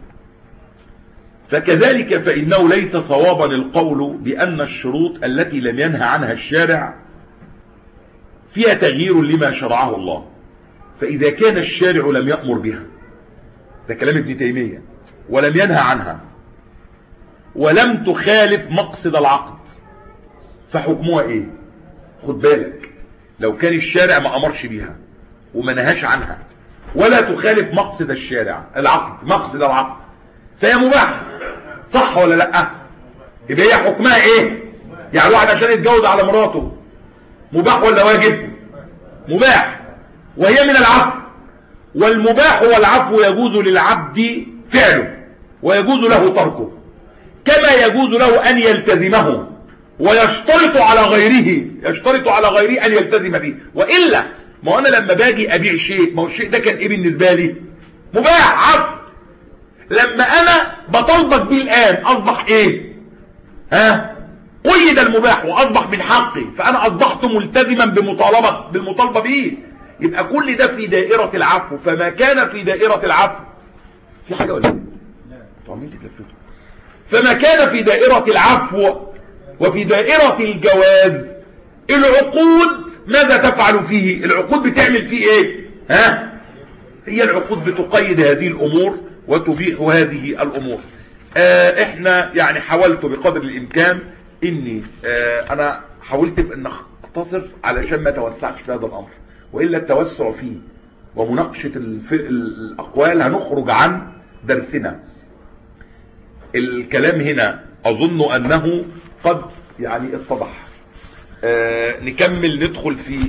فكذلك فانه ليس صوابا القول بان الشروط التي لم ينهى عنها الشارع فيها تغيير لما شرعه الله. فاذا كان الشارع لم يأمر بها، ده كلام ابن تيمية، ولم ينهى عنها ولم تخالف مقصد العقد، فحكمها ايه؟ خد بالك، لو كان الشارع ما امرش بيها وما نهاش عنها ولا تخالف مقصد الشارع العقد مقصد العقد فهي مباح، صح ولا لا؟ يبقى هي حكمها ايه؟ يعني واحد عشان يتجوز على مراته مباح ولا واجب؟ مباح، وهي من العفو. والمباح والعفو يجوز للعبد فعله ويجوز له تركه، كما يجوز له ان يلتزمه ويشترط على غيره يشترط على غيره ان يلتزم به. والا ما انا لما باجي ابيع شيء، ما هو الشيء ده كان ايه بالنسبه لي؟ مباح، عفو. لما انا بطالبك بيه الان اصبح ايه؟ ها؟ قيد المباح واصبح من حقي، فانا اصبحت ملتزما بمطالبه بالمطالبه به. يبقى كل ده في دائره العفو. فما كان في دائره العفو في حاجه ولا ايه؟ لا طب تتلفتوا. فما كان في دائره العفو وفي دائره الجواز، العقود ماذا تفعل فيه؟ العقود بتعمل فيه ايه؟ ها؟ هي العقود بتقيد هذه الامور وتبيح هذه الامور. آه احنا يعني حاولت بقدر الامكان اني آه انا حاولت بان اختصر علشان ما توسعش في هذا الامر، والا التوسع فيه ومناقشه الاقوال هنخرج عن درسنا. الكلام هنا اظن انه قد يعني اتضح. آه نكمل ندخل في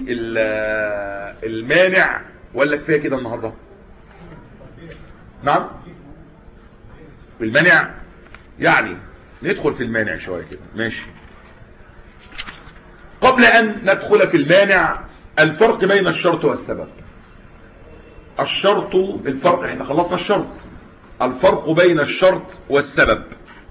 المانع ولا كفايه كده النهارده؟ نعم المانع يعني ندخل في المانع شوية كده، ماشي. قبل ان ندخل في المانع، الفرق بين الشرط والسبب. الشرط، الفرق، احنا خلصنا الشرط. الفرق بين الشرط والسبب.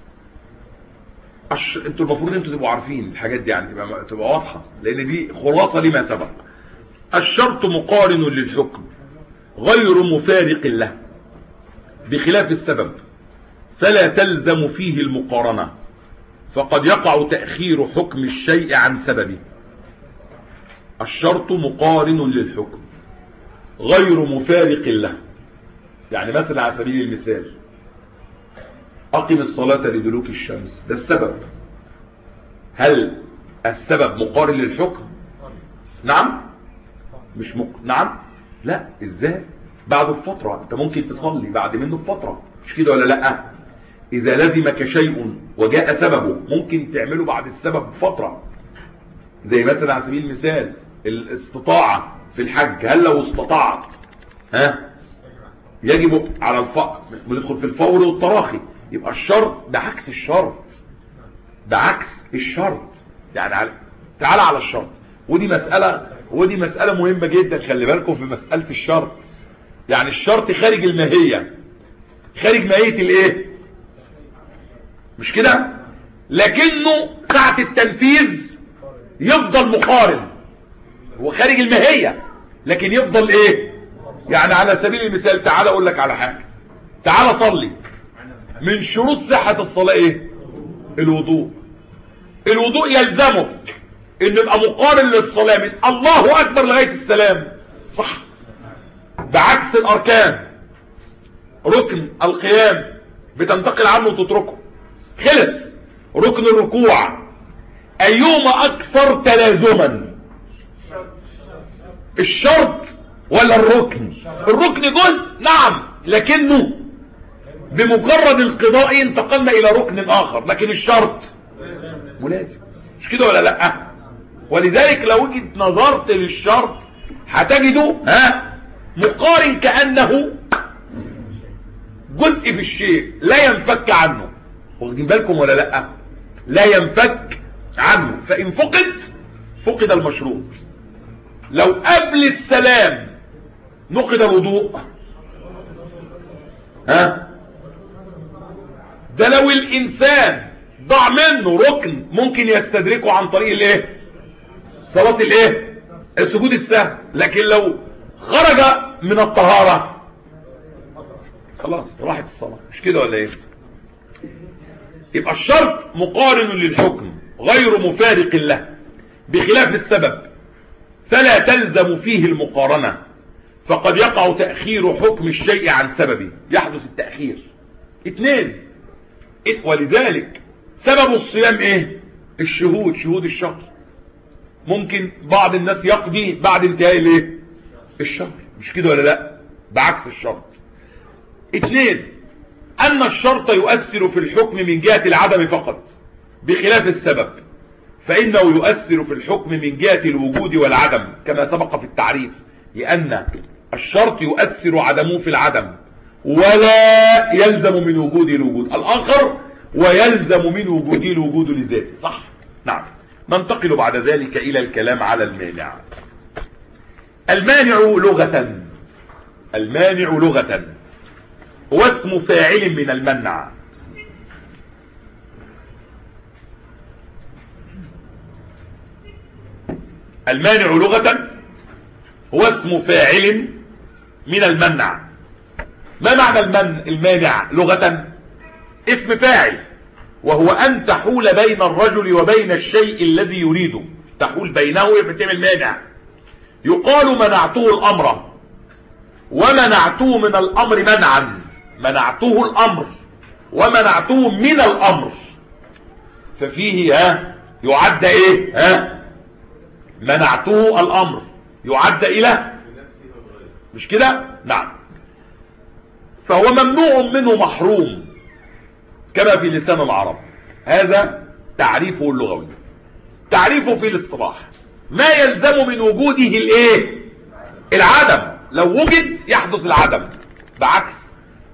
الش... انتوا المفروض انتوا تبقوا عارفين الحاجات دي، يعني تبقى تبقى واضحه، لان دي خلاصه لما سبق. الشرط مقارن للحكم غير مفارق له، بخلاف السبب فلا تلزم فيه المقارنه، فقد يقع تأخير حكم الشيء عن سببه. الشرط مقارن للحكم غير مفارق له. يعني مثلا على سبيل المثال، أقم الصلاة لدلوك الشمس، ده السبب. هل السبب مقارن للحكم؟ نعم مش مق... نعم لا. ازاي؟ بعد الفترة انت ممكن تصلي بعد منه بفترة، مش كده ولا لا؟ اذا لزمك شيء وجاء سببه ممكن تعمله بعد السبب بفترة. زي مثلا على سبيل المثال الاستطاعة في الحج، هل لو استطعت ها يجب على الفقر، بندخل في الفور والتراخي. يبقى الشرط ده عكس الشرط، ده عكس الشرط. يعني على... تعال على الشرط، ودي مسألة ودي مسألة مهمة جدا، خلي بالكم في مسألة الشرط. يعني الشرط خارج الماهية، خارج ماهية الايه، مش كده؟ لكنه ساعة التنفيذ يفضل مقارن. هو خارج الماهية لكن يفضل ايه؟ يعني على سبيل المثال تعال اقول لك على حاجة، تعال صلي. من شروط صحة الصلاة ايه؟ الوضوء. الوضوء يلزمك ان يبقى مقارن للصلاة من الله اكبر لغاية السلام، صح؟ بعكس الاركان، ركن القيام بتنتقل عنه وتتركه، خلص. ركن الركوع ايهما اكثر تلازما، الشرط ولا الركن؟ الركن جزء نعم، لكنه بمجرد القضاء انتقلنا الى ركن اخر، لكن الشرط ملازم، مش كده ولا لا؟ ولذلك لو جيت نظرت للشرط هتجده ها مقارن، كأنه جزء في الشيء لا ينفك عنه. واخدين بالكم ولا لا؟ لا ينفك عنه، فإن فقد فقد المشروط. لو قبل السلام نقض الوضوء، ها ده لو الإنسان ضاع منه ركن ممكن يستدركه عن طريق الايه؟ صلاة الايه؟ السجود السهل. لكن لو خرج من الطهارة خلاص راحت الصلاة، مش كده ولا ايه؟ يبقى الشرط مقارن للحكم غير مفارق له، بخلاف السبب فلا تلزم فيه المقارنة، فقد يقع تأخير حكم الشيء عن سببه، يحدث التأخير. اثنين، ولذلك سبب الصيام ايه؟ الشهود، شهود الشهر. ممكن بعض الناس يقضي بعد انتهاء الايه؟ الشهر، مش كده ولا لا؟ بعكس الشرط. اثنين، ان الشرط يؤثر في الحكم من جهة العدم فقط، بخلاف السبب فانه يؤثر في الحكم من جهة الوجود والعدم كما سبق في التعريف، لان الشرط يؤثر عدمه في العدم ولا يلزم من وجوده الوجود الاخر، ويلزم من وجوده الوجود لذاته، صح؟ نعم. ننتقل بعد ذلك الى الكلام على المانع. المانع لغة، المانع لغة هو اسم فاعل من المنع. المانع لغة هو اسم فاعل من المنع. ما معنى المن المانع لغة؟ اسم فاعل، وهو ان تحول بين الرجل وبين الشيء الذي يريده، تحول بينه يبقى تعمل مانع. يقال منعته الامر، ومنعته من الامر منعا، منعته الامر ومنعته من الامر، ففيه ها يعد ايه؟ ها منعته الامر يعد الى، مش كده؟ نعم. فهو ممنوع منه محروم كما في لسان العرب. هذا تعريفه اللغوي. تعريفه في الاصطلاح: ما يلزم من وجوده الايه؟ العدم. لو وجد يحدث العدم، بعكس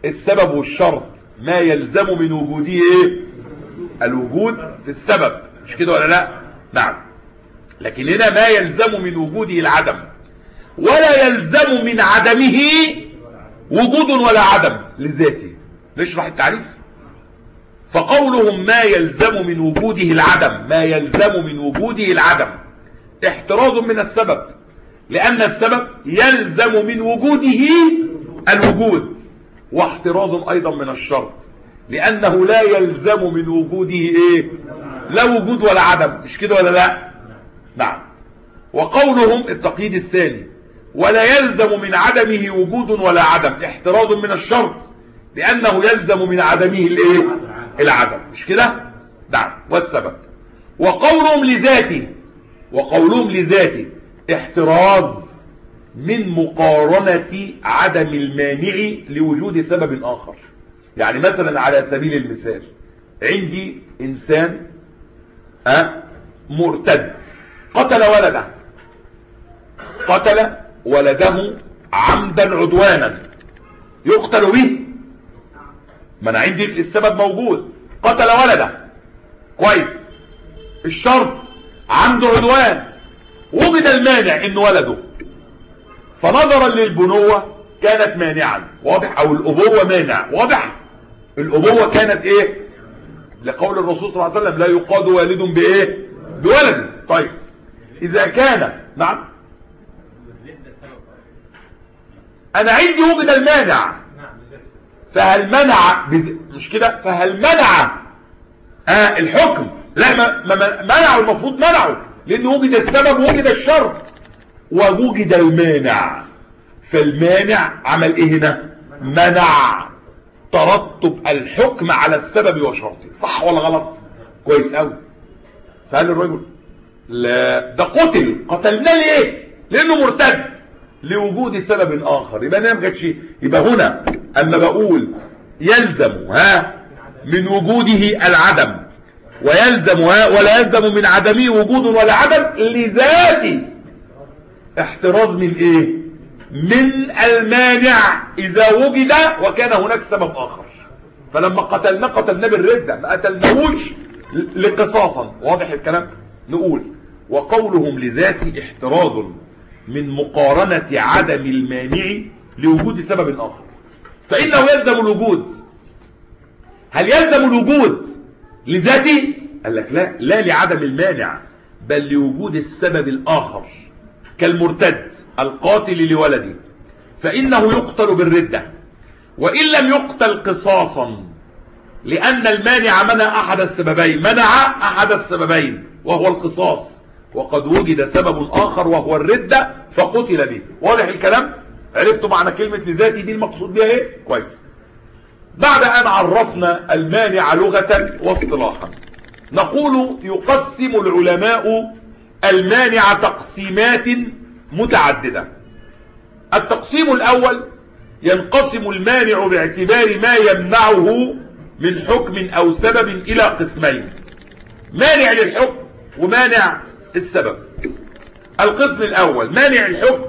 السبب والشرط ما يلزم من وجوده ايه؟ الوجود في السبب، مش كده ولا لا؟ نعم. لكن هنا ما يلزم من وجوده العدم، ولا يلزم من عدمه وجود ولا عدم لذاته. نشرح التعريف. فقولهم ما يلزم من وجوده العدم، ما يلزم من وجوده العدم احتراز من السبب، لأن السبب يلزم من وجوده الوجود، واحتراز أيضا من الشرط، لأنه لا يلزم من وجوده ايه؟ لا وجود ولا عدم، مش كده ولا لا؟ نعم. وقولهم التقييد الثاني ولا يلزم من عدمه وجود ولا عدم احتراز من الشرط، لأنه يلزم من عدمه الايه؟ العدم، مش كده؟ نعم. والسبب. وقولهم لذاته، وقولهم لذاته احتراز من مقارنة عدم المانع لوجود سبب آخر. يعني مثلا على سبيل المثال، عندي إنسان أه مرتد قتل ولده، قتل ولده عمدا عدوانا، يقتل به؟ ما أنا عندي السبب موجود، قتل ولده، كويس. الشرط عمد عدوان، وجد المانع إن ولده، فنظرا للبنوة كانت مانعا، واضح؟ أو الأبوة مانع، واضح؟ الأبوة كانت إيه؟ لقول الرسول صلى الله عليه وسلم لا يقاد والد بإيه؟ بولده. طيب إذا كان، نعم، أنا عندي وجد المانع، فهل منع بز... مش كده؟ فهل منع آه الحكم؟ لا، ما... ما... منعه، المفروض منعه، لأنه وجد السبب ووجد الشرط ووجد المانع، فالمانع عمل ايه هنا؟ منع ترتب الحكم على السبب وشرطه، صح ولا غلط؟ كويس قوي. فهل الرجل لا ده قتل، قتلناه ليه؟ لانه مرتد لوجود سبب اخر. يبقى انا ما كانتش، يبقى هنا اما بقول يلزم ها من وجوده العدم، ويلزم ها ولا يلزم من عدمه وجود ولا عدم لذاته، احتراز من ايه؟ من المانع اذا وجد وكان هناك سبب اخر. فلما قتلنا قتلنا بالردة، ما قتلناهوش لقصاصا، واضح الكلام؟ نقول وقولهم لذاته احتراز من مقارنة عدم المانع لوجود سبب اخر، فانه يلزم الوجود. هل يلزم الوجود لذاته؟ قال لك لا، لا لعدم المانع، بل لوجود السبب الاخر، كالمرتد القاتل لولده، فإنه يقتل بالردة وإن لم يقتل قصاصا، لأن المانع منع أحد السببين، منع أحد السببين وهو القصاص، وقد وجد سبب آخر وهو الردة فقتل به. واضح الكلام؟ عرفتوا معنى كلمة لذاتي دي المقصود بها ايه؟ كويس. بعد أن عرفنا المانع لغة واصطلاحا، نقول يقسم العلماء المانع تقسيمات متعددة. التقسيم الأول ينقسم المانع باعتبار ما يمنعه من حكم أو سبب إلى قسمين: مانع للحكم ومانع السبب. القسم الأول مانع الحكم،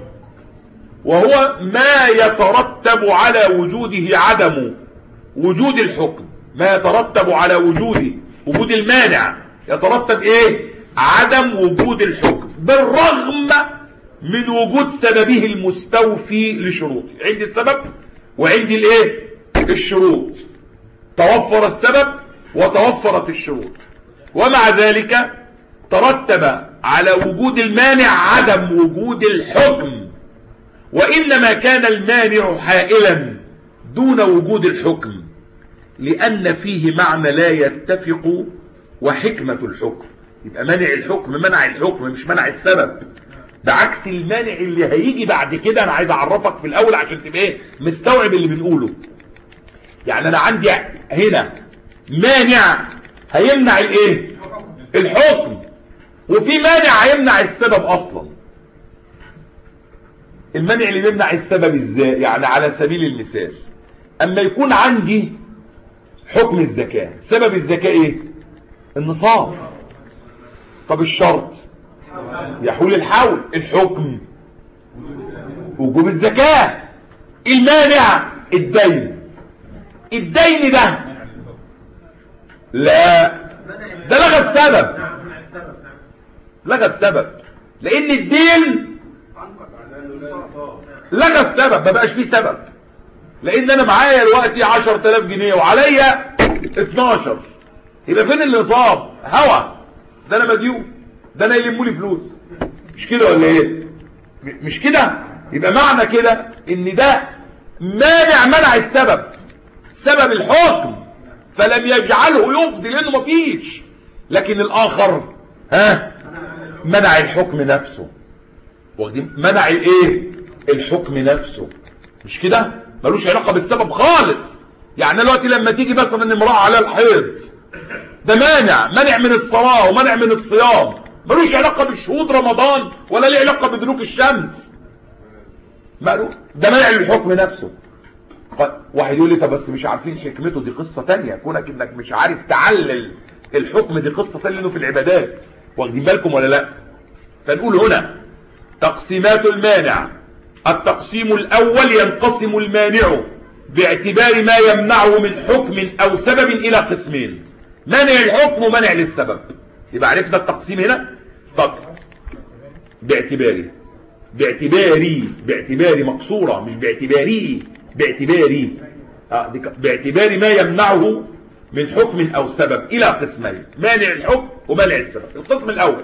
وهو ما يترتب على وجوده عدم وجود الحكم، ما يترتب على وجوده، وجود المانع يترتب ايه؟ عدم وجود الحكم بالرغم من وجود سببه المستوفي لشروطه. عندي السبب وعندي الايه؟ الشروط، توفر السبب وتوفرت الشروط، ومع ذلك ترتب على وجود المانع عدم وجود الحكم، وإنما كان المانع حائلا دون وجود الحكم، لأن فيه معنى لا يتفق وحكمة الحكم. يبقى منع الحكم منع الحكم مش منع السبب، بعكس المانع اللي هيجي بعد كده. انا عايز اعرفك في الاول عشان تبقى ايه؟ مستوعب اللي بنقوله. يعني انا عندي هنا مانع هيمنع الايه؟ الحكم، وفي مانع هيمنع السبب اصلا. المانع اللي بيمنع السبب ازاي؟ يعني على سبيل المثال، اما يكون عندي حكم الزكاة، سبب الزكاة ايه؟ النصاب. طب الشرط يحول الحول، الحكم وجوب الزكاة، المانع الدين. الدين ده لا، ده لغى السبب، لغى السبب، لان الدين لغى السبب، ما بقاش فيه سبب. لان انا معايا دلوقتي عشرة آلاف جنيه وعليا اتناشر، يبقى فين النصاب؟ هوا، ده انا مديون، ده انا يلموا لي فلوس، مش كده ولا ايه؟ مش كده؟ يبقى معنى كده ان ده مانع، منع السبب، سبب الحكم، فلم يجعله يفضي لانه مفيش. لكن الاخر ها منع الحكم نفسه، واخدين؟ منع الايه؟ الحكم نفسه، مش كده؟ ملوش علاقه بالسبب خالص. يعني دلوقتي لما تيجي مثلا امراه على الحيض، ده مانع، مانع من الصلاه ومانع من الصيام، ملوش علاقه بشهود رمضان ولا ليه علاقه بدلوك الشمس، مالو ده منع الحكم نفسه. واحد يقول لي طب بس مش عارفين حكمته، دي قصه تانية، كونك انك مش عارف تعلل الحكم دي قصه تانية، لانه في العبادات، واخدين بالكم ولا لا؟ فنقول هنا تقسيمات المانع. التقسيم الاول: ينقسم المانع باعتبار ما يمنعه من حكم او سبب الى قسمين: مانع الحكم ومانع للسبب. يبقى عرفنا التقسيم هنا. طب باعتباري، باعتباري باعتباري مقصوره، مش باعتباري، باعتباري آه باعتبار ما يمنعه من حكم او سبب الى قسمين: مانع الحكم ومانع السبب. القسم الاول: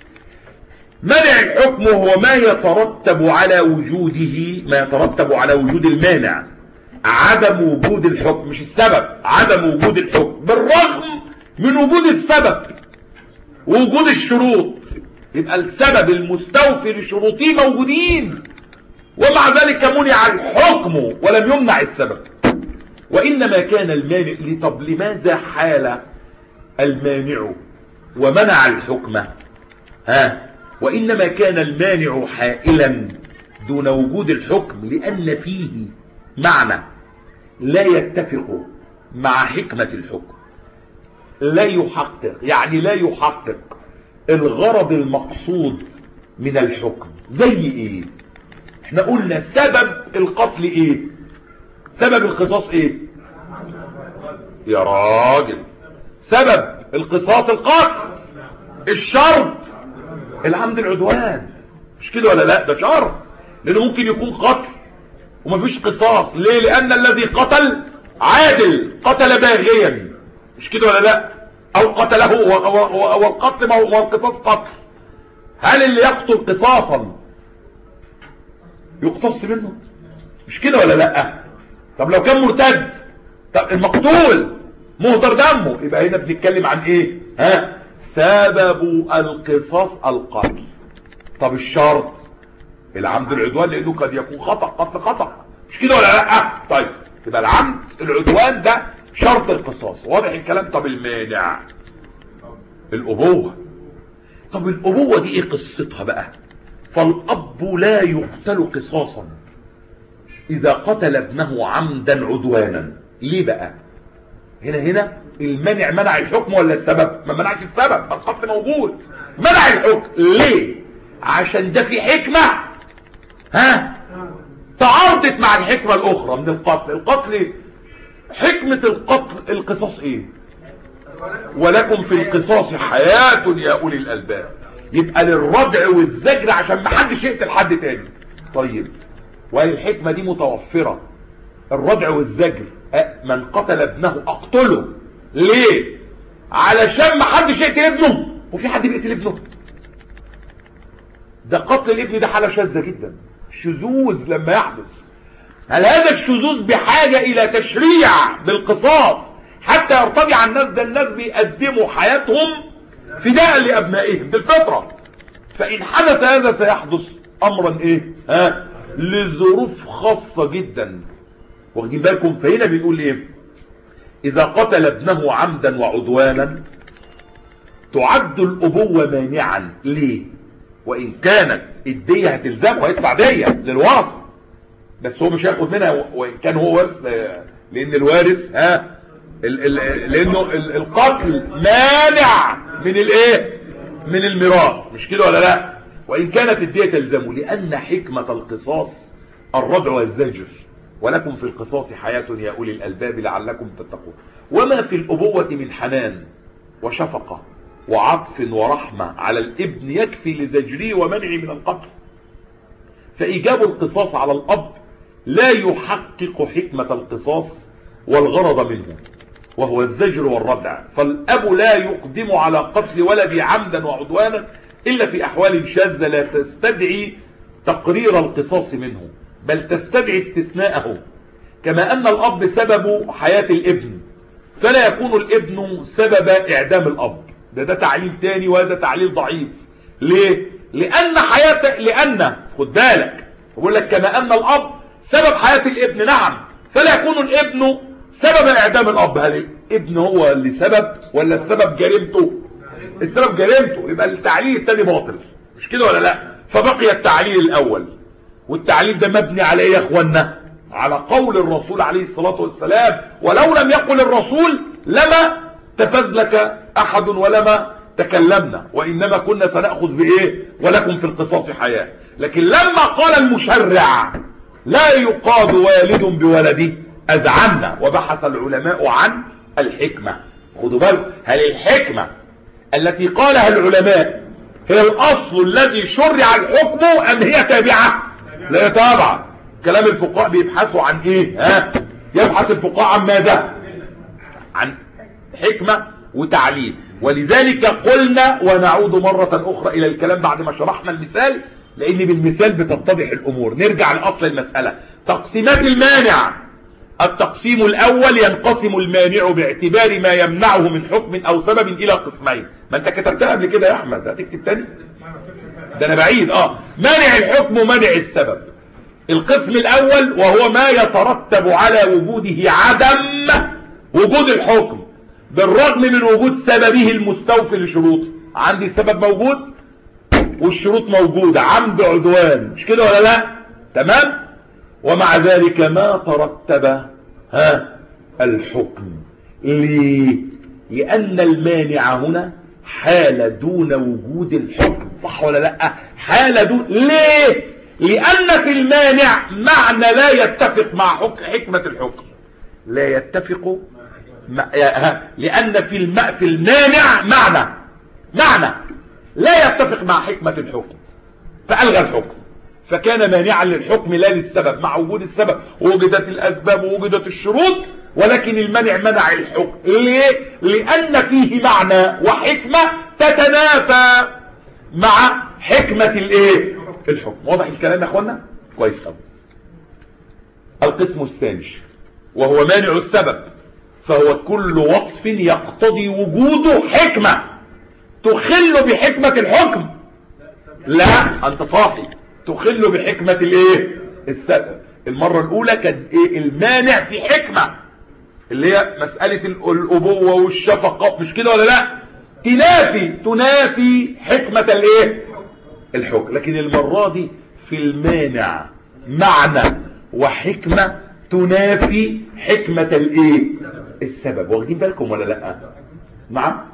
منع الحكم هو ما يترتب على وجوده، ما يترتب على وجود المانع عدم وجود الحكم، مش السبب، عدم وجود الحكم بالرغم من وجود السبب ووجود الشروط. يبقى السبب المستوفي لشروطه موجودين، ومع ذلك منع الحكم ولم يمنع السبب. وإنما كان المانع، طب لماذا حال المانع ومنع الحكم؟ ها وإنما كان المانع حائلا دون وجود الحكم لأن فيه معنى لا يتفق مع حكمة الحكم، لا يحقق، يعني لا يحقق الغرض المقصود من الحكم. زي ايه؟ احنا قلنا سبب القتل ايه؟ سبب القصاص ايه؟ يا راجل، سبب القصاص القتل. الشرط العمد العدوان، مش كده ولا لا؟ ده شرط، لانه ممكن يكون قتل ومفيش قصاص. ليه؟ لان الذي قتل عادل، قتل باغيا، مش كده ولا لا؟ او قتله، والقتل والقصاص قتل. هل اللي يقتل قصاصا يقتص منه؟ مش كده ولا لا؟ طب لو كان مرتد، طب المقتول مهدر دمه، يبقى هنا بنتكلم عن ايه؟ ها سبب القصاص القتل. طب الشرط العمد العدوان، لانه قد يكون خطأ، قتل خطأ، مش كده ولا لا؟ طيب يبقى العمد العدوان ده شرط القصاص، واضح الكلام. طب المانع الابوة. طب الابوة دي ايه قصتها بقى؟ فالاب لا يقتل قصاصا اذا قتل ابنه عمدا عدوانا. ليه بقى هنا هنا المنع منع الحكم ولا السبب؟ ما منعش السبب، القتل موجود، منع الحكم. ليه؟ عشان ده في حكمة ها تعارضت مع الحكمة الاخرى من القتل. القتل حكمة القتل القصاص ايه؟ ولكم في القصاص حياة يا اولي الالباب. يبقى للردع والزجر عشان ما حدش يقتل حد تاني. طيب وهي الحكمة دي متوفرة، الردع والزجر، من قتل ابنه اقتله. ليه؟ علشان ما حدش يقتل ابنه. وفي حد بيقتل ابنه؟ ده قتل الابن ده حالة شاذة جدا، شذوذ لما يحدث. هل هذا الشذوذ بحاجة الى تشريع بالقصاص حتى يرتضي عن الناس؟ ده الناس بيقدموا حياتهم فداء لابنائهم بالفطرة. فان حدث هذا سيحدث امرا ايه؟ ها لظروف خاصة جدا، واخدين بالكم؟ فهنا بنقول ايه؟ اذا قتل ابنه عمدا وعدوانا تعد الابوة مانعا. ليه؟ وان كانت الدية هتلزمه، هيدفع دية للورثة، بس هو مش هياخد منها وان كان هو وارث، لان الوارث ها ال ال لانه ال القتل مانع من الايه؟ من الميراث، مش كده ولا لا؟ وان كانت الدية تلزمه، لان حكمة القصاص الردع والزجر، ولكم في القصاص حياة يا أولي الألباب لعلكم تتقون. وما في الأبوة من حنان وشفقة وعطف ورحمة على الابن يكفي لزجره ومنعه من القتل. فإيجاب القصاص على الأب لا يحقق حكمة القصاص والغرض منه، وهو الزجر والردع. فالأب لا يقدم على قتل ولده عمدا وعدوانا إلا في أحوال شاذة لا تستدعي تقرير القصاص منه، بل تستدعي استثناءه. كما أن الأب سبب حياة الابن، فلا يكون الابن سبب إعدام الأب. ده ده تعليل تاني، وهذا تعليل ضعيف. ليه؟ لأن حياة لأن خد بالك بقول لك كما أن الأب سبب حياة الابن، نعم، فلا يكون الابن سبب إعدام الأب. هل الابن هو اللي سبب ولا السبب جريمته؟ السبب جريمته. يبقى التعليل التاني باطل، مش كده ولا لا؟ فبقي التعليل الأول، والتعليل ده مبني على ايه يا اخوانا؟ على قول الرسول عليه الصلاة والسلام. ولو لم يقل الرسول لما تفزلك احد ولما تكلمنا، وانما كنا سنأخذ بايه؟ ولكم في القصاص حياة. لكن لما قال المشرع لا يقاد والد بولده اذعنا، وبحث العلماء عن الحكمة. خدوا بالكم، هل الحكمة التي قالها العلماء هي الاصل الذي شرع الحكم ام هي تابعة؟ لا يتابع. كلام الفقهاء بيبحثوا عن ايه؟ ها؟ يبحث الفقهاء عن ماذا؟ عن حكمة وتعليل. ولذلك قلنا، ونعود مرة اخرى الى الكلام بعد ما شرحنا المثال، لان بالمثال بتتضح الامور. نرجع لاصل المسألة. تقسيمات المانع: التقسيم الاول ينقسم المانع باعتبار ما يمنعه من حكم او سبب الى قسمين. ما انت كتبتها قبل كده يا احمد، هتكتب تاني؟ ده انا بعيد. اه مانع الحكم ومانع السبب. القسم الاول وهو ما يترتب على وجوده عدم وجود الحكم بالرغم من وجود سببه المستوفي لشروطه. عندي السبب موجود والشروط موجودة، عمد عدوان، مش كده ولا لا؟ تمام. ومع ذلك ما ترتب ها الحكم. ليه؟ لأن المانع هنا حالة دون وجود الحكم، صح ولا لا؟ حالة دون. ليه؟ لأن في المانع معنى لا يتفق مع حكم حكمة الحكم، لا يتفق مع... لأن في الم... في المانع معنى معنى لا يتفق مع حكمة الحكم، فألغى الحكم، فكان مانعا للحكم لا للسبب. مع وجود السبب وجدت الأسباب ووجدت الشروط، ولكن المنع منع الحكم. ليه؟ لأن فيه معنى وحكمة تتنافى مع حكمة الايه؟ الحكم. واضح الكلام يا اخوانا؟ كويس قوي. القسم الثاني وهو مانع السبب، فهو كل وصف يقتضي وجوده حكمة تخل بحكمة الحكم. لا، انت صاحي. تخل بحكمة الايه؟ السبب. المرة الاولى كان ايه؟ المانع في حكمة، اللي هي مسألة الأبوة والشفقة، مش كده ولا لا؟ تنافي تنافي حكمة الايه؟ الحكم. لكن المرة دي في المانع معنى وحكمة تنافي حكمة الايه؟ السبب. واخدين بالكم ولا لا؟ نعم.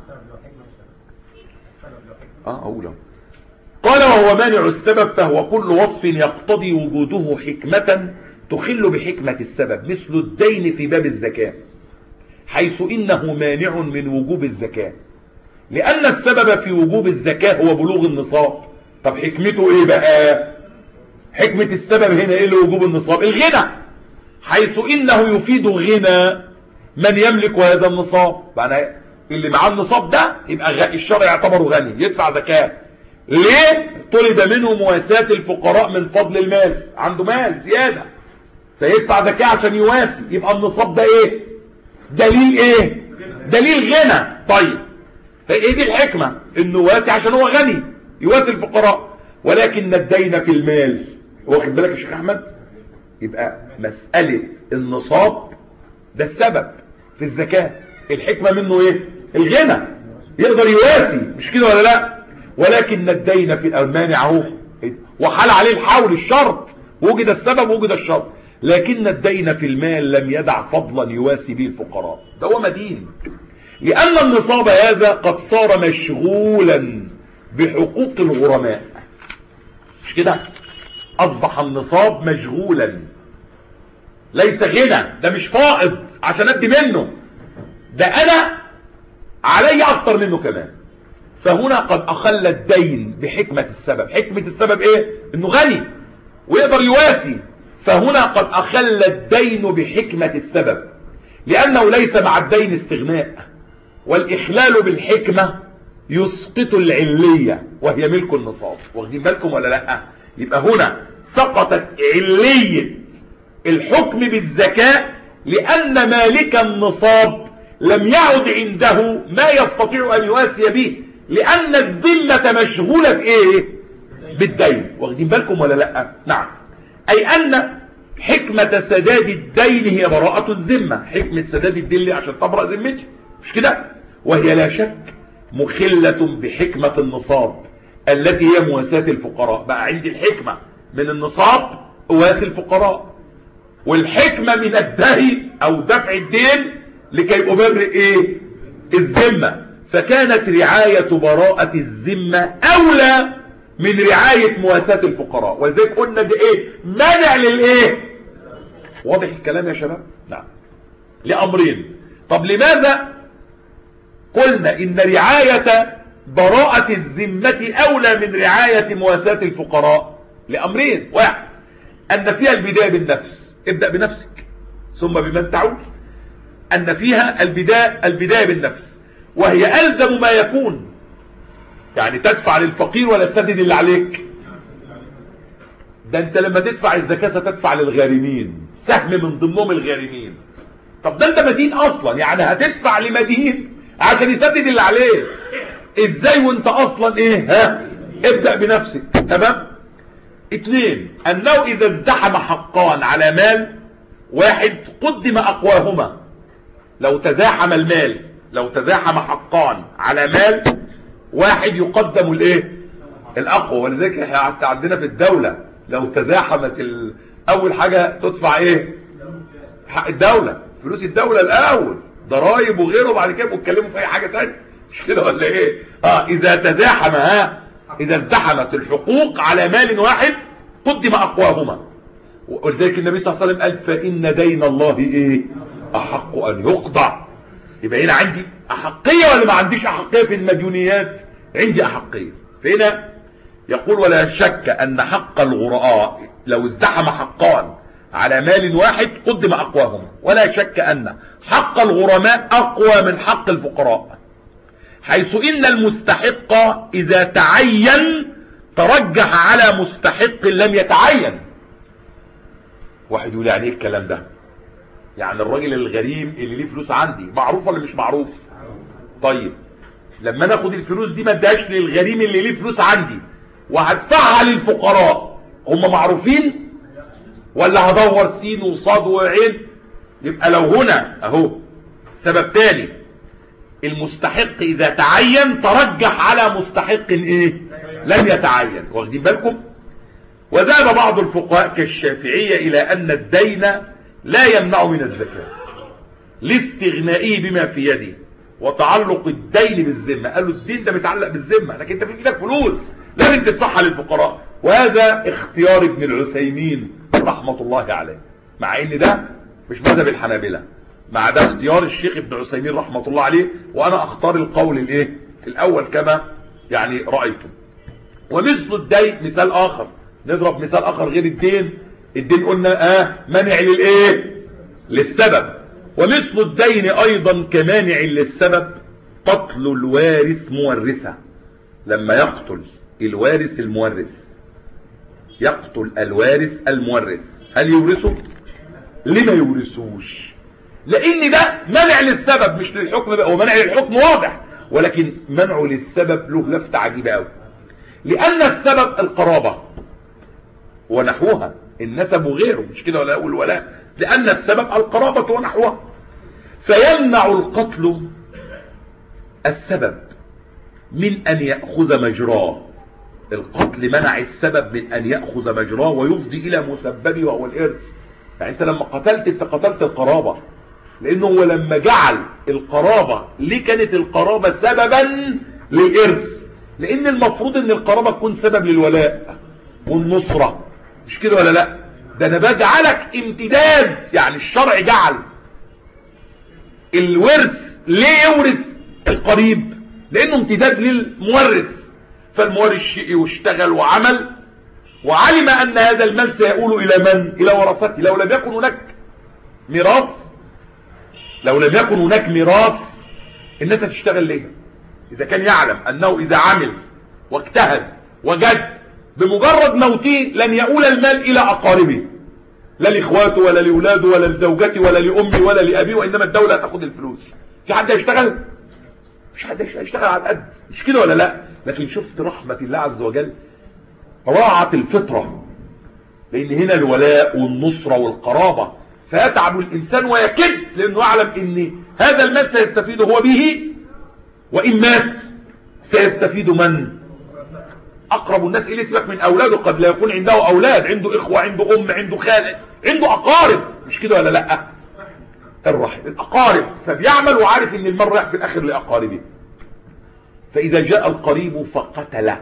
اه اقوله. قال وهو مانع السبب فهو كل وصف يقتضي وجوده حكمة تخل بحكمة السبب، مثل الدين في باب الزكاة، حيث إنه مانع من وجوب الزكاة، لأن السبب في وجوب الزكاة هو بلوغ النصاب. طب حكمته إيه بقى؟ حكمة السبب هنا إيه لوجوب النصاب؟ الغنى، حيث إنه يفيد غنى من يملك هذا النصاب. يعني اللي معاه النصاب ده يبقى الشرع يعتبره غني، يدفع زكاة. ليه؟ طلب منه مواساة الفقراء من فضل المال، عنده مال زيادة فيدفع زكاة عشان يواسي. يبقى النصاب ده ايه؟ دليل ايه؟ دليل غنى. طيب ايه دي الحكمة؟ انه واسي عشان هو غني يواسي الفقراء. ولكن الدين في المال، واخد بالك يا شيخ احمد؟ يبقى مسألة النصاب ده السبب في الزكاة، الحكمة منه ايه؟ الغنى، يقدر يواسي، مش كده ولا لا؟ ولكن الدين في المانع اهو، وحال عليه الحول الشرط، وجد السبب وجد الشرط. لكن الدين في المال لم يدع فضلا يواسي به الفقراء، ده هو مدين. لأن النصاب هذا قد صار مشغولا بحقوق الغرماء، مش كده؟ أصبح النصاب مشغولا ليس غنى، ده مش فائض عشان ادي منه، ده انا علي اكتر منه كمان. فهنا قد اخل الدين بحكمة السبب. حكمة السبب ايه؟ انه غني ويقدر يواسي. فهنا قد اخل الدين بحكمة السبب، لانه ليس مع الدين استغناء، والاخلال بالحكمة يسقط العلية وهي ملك النصاب. واخدين بالكم ولا لا؟ يبقى هنا سقطت علية الحكم بالزكاة لان مالك النصاب لم يعد عنده ما يستطيع ان يواسي به، لان الذمة مشغولة بايه؟ بالدين. واخدين بالكم ولا لا؟ نعم. اي ان حكمة سداد الدين هي براءة الذمة. حكمة سداد الدين عشان تبرأ ذمتي، مش كده؟ وهي لا شك مخلة بحكمة النصاب التي هي مواساة الفقراء. بقى عندي الحكمة من النصاب اواسي الفقراء، والحكمة من الدين او دفع الدين لكي ابرئ ايه؟ الذمة. فكانت رعاية براءة الذمة اولى من رعاية مواساة الفقراء، ولذلك قلنا ده ايه؟ منع للايه؟ واضح الكلام يا شباب؟ نعم. لامرين. طب لماذا قلنا ان رعاية براءة الذمة اولى من رعاية مواساة الفقراء؟ لامرين. واحد، ان فيها البداية بالنفس، ابدأ بنفسك ثم بمن تعول. ان فيها البداية, البداية بالنفس، وهي الزم ما يكون. يعني تدفع للفقير ولا تسدد اللي عليك؟ ده انت لما تدفع الزكاة ستدفع للغارمين، سهم من ضمنهم الغارمين. طب ده انت مدين اصلا، يعني هتدفع لمدين عشان يسدد اللي عليه. ازاي وانت اصلا ايه؟ ها؟ ابدأ بنفسك. تمام. اتنين، انه اذا ازدحم حقان على مال واحد قدم اقواهما. لو تزاحم المال، لو تزاحم حقان على مال واحد يقدم الايه؟ الاقوى. ولذلك احنا حتى عندنا في الدولة لو تزاحمت ال... اول حاجة تدفع ايه؟ حق الدولة، فلوس الدولة الاول، ضرائب وغيره، وبعد كده بيتكلموا في اي حاجة تانية، مش كده ولا ايه؟ اه اذا تزاحم، ها، اذا ازدحمت الحقوق على مال واحد قدم اقواهما. ولذلك النبي صلى الله عليه وسلم قال فان دين الله ايه؟ احق ان يقضى. يبقى هنا عندي احقية ولا ما عنديش احقية في المديونيات؟ عندي احقية. فهنا يقول ولا شك ان حق الغرراء لو ازدحم حقان على مال واحد قدم اقواهما، ولا شك ان حق الغرماء اقوى من حق الفقراء، حيث ان المستحق اذا تعين ترجح على مستحق لم يتعين. واحد يقول يعني ايه الكلام ده؟ يعني الراجل الغريم اللي ليه فلوس عندي معروف ولا مش معروف؟ طيب لما ناخد الفلوس دي ما اديهاش للغريم اللي ليه فلوس عندي وهدفعها للفقراء، هم معروفين ولا هدور سين وصاد وعين؟ يبقى لو هنا اهو سبب تاني، المستحق اذا تعين ترجح على مستحق ايه؟ لم يتعين. واخدين بالكم؟ وذهب بعض الفقهاء كالشافعية الى ان الدين لا يمنع من الزكاة لاستغنائه بما في يده وتعلق الدين بالذمة. قالوا الدين ده متعلق بالذمة، لكن انت في ايدك فلوس لازم تدفعها للفقراء. وهذا اختيار ابن العثيمين رحمة الله عليه، مع ان ده مش مذهب الحنابلة، مع ده اختيار الشيخ ابن عثيمين رحمة الله عليه، وانا اختار القول الايه الاول كما يعني رأيتم. ومثل الدين مثال اخر، نضرب مثال اخر غير الدين. الدين قلنا اه منع للايه؟ للسبب. ومثل الدين ايضا كمانع للسبب قتل الوارث مورثه. لما يقتل الوارث المورث، يقتل الوارث المورث، هل يورثه؟ ليه ما يورثوش؟ لان ده منع للسبب مش للحكم بقى. ومنع للحكم واضح، ولكن منعه للسبب له لفتة عجيبة قوي. لان السبب القرابة ونحوها، النسب وغيره، مش كده ولا اقول ولا؟ لان السبب القرابة ونحوها، فيمنع القتل السبب من ان يأخذ مجراه. القتل منع السبب من ان يأخذ مجراه ويفضي الى مسببه وهو الارث. يعني انت لما قتلت انت قتلت القرابة، لانه هو لما جعل القرابة، ليه كانت القرابة سببا للارث؟ لان المفروض ان القرابة تكون سبب للولاء والنصرة، مش كده ولا لا؟ ده انا بجعلك امتداد. يعني الشرع جعل الورث ليه يورث القريب؟ لانه امتداد للمورث. فالمورث شقي واشتغل وعمل وعلم ان هذا المال سيؤول الى من؟ الى ورثته. لو لم يكن هناك ميراث لو لم يكن هناك ميراث الناس هتشتغل ليه؟ اذا كان يعلم انه اذا عمل واجتهد وجد بمجرد موته لن يؤول المال الى اقاربه، لا لاخواته ولا لاولاده ولا لزوجته ولا لامه ولا لابيه، وانما الدوله هتاخد الفلوس. في حد هيشتغل؟ مش حد هيشتغل على القد، مش كده ولا لا؟ لكن شفت رحمه الله عز وجل، راعت الفطره، لان هنا الولاء والنصره والقرابه، فيتعب الانسان ويكد لانه يعلم ان هذا المال سيستفيد هو به، وان مات سيستفيد من؟ اقرب الناس اليه. سيبك من اولاده، قد لا يكون عنده اولاد، عنده اخوه، عنده ام، عنده خال، عنده اقارب، مش كده ولا لا؟ الرحم، الاقارب، فبيعمل وعارف ان المال رايح في الاخر لاقاربه. فاذا جاء القريب فقتل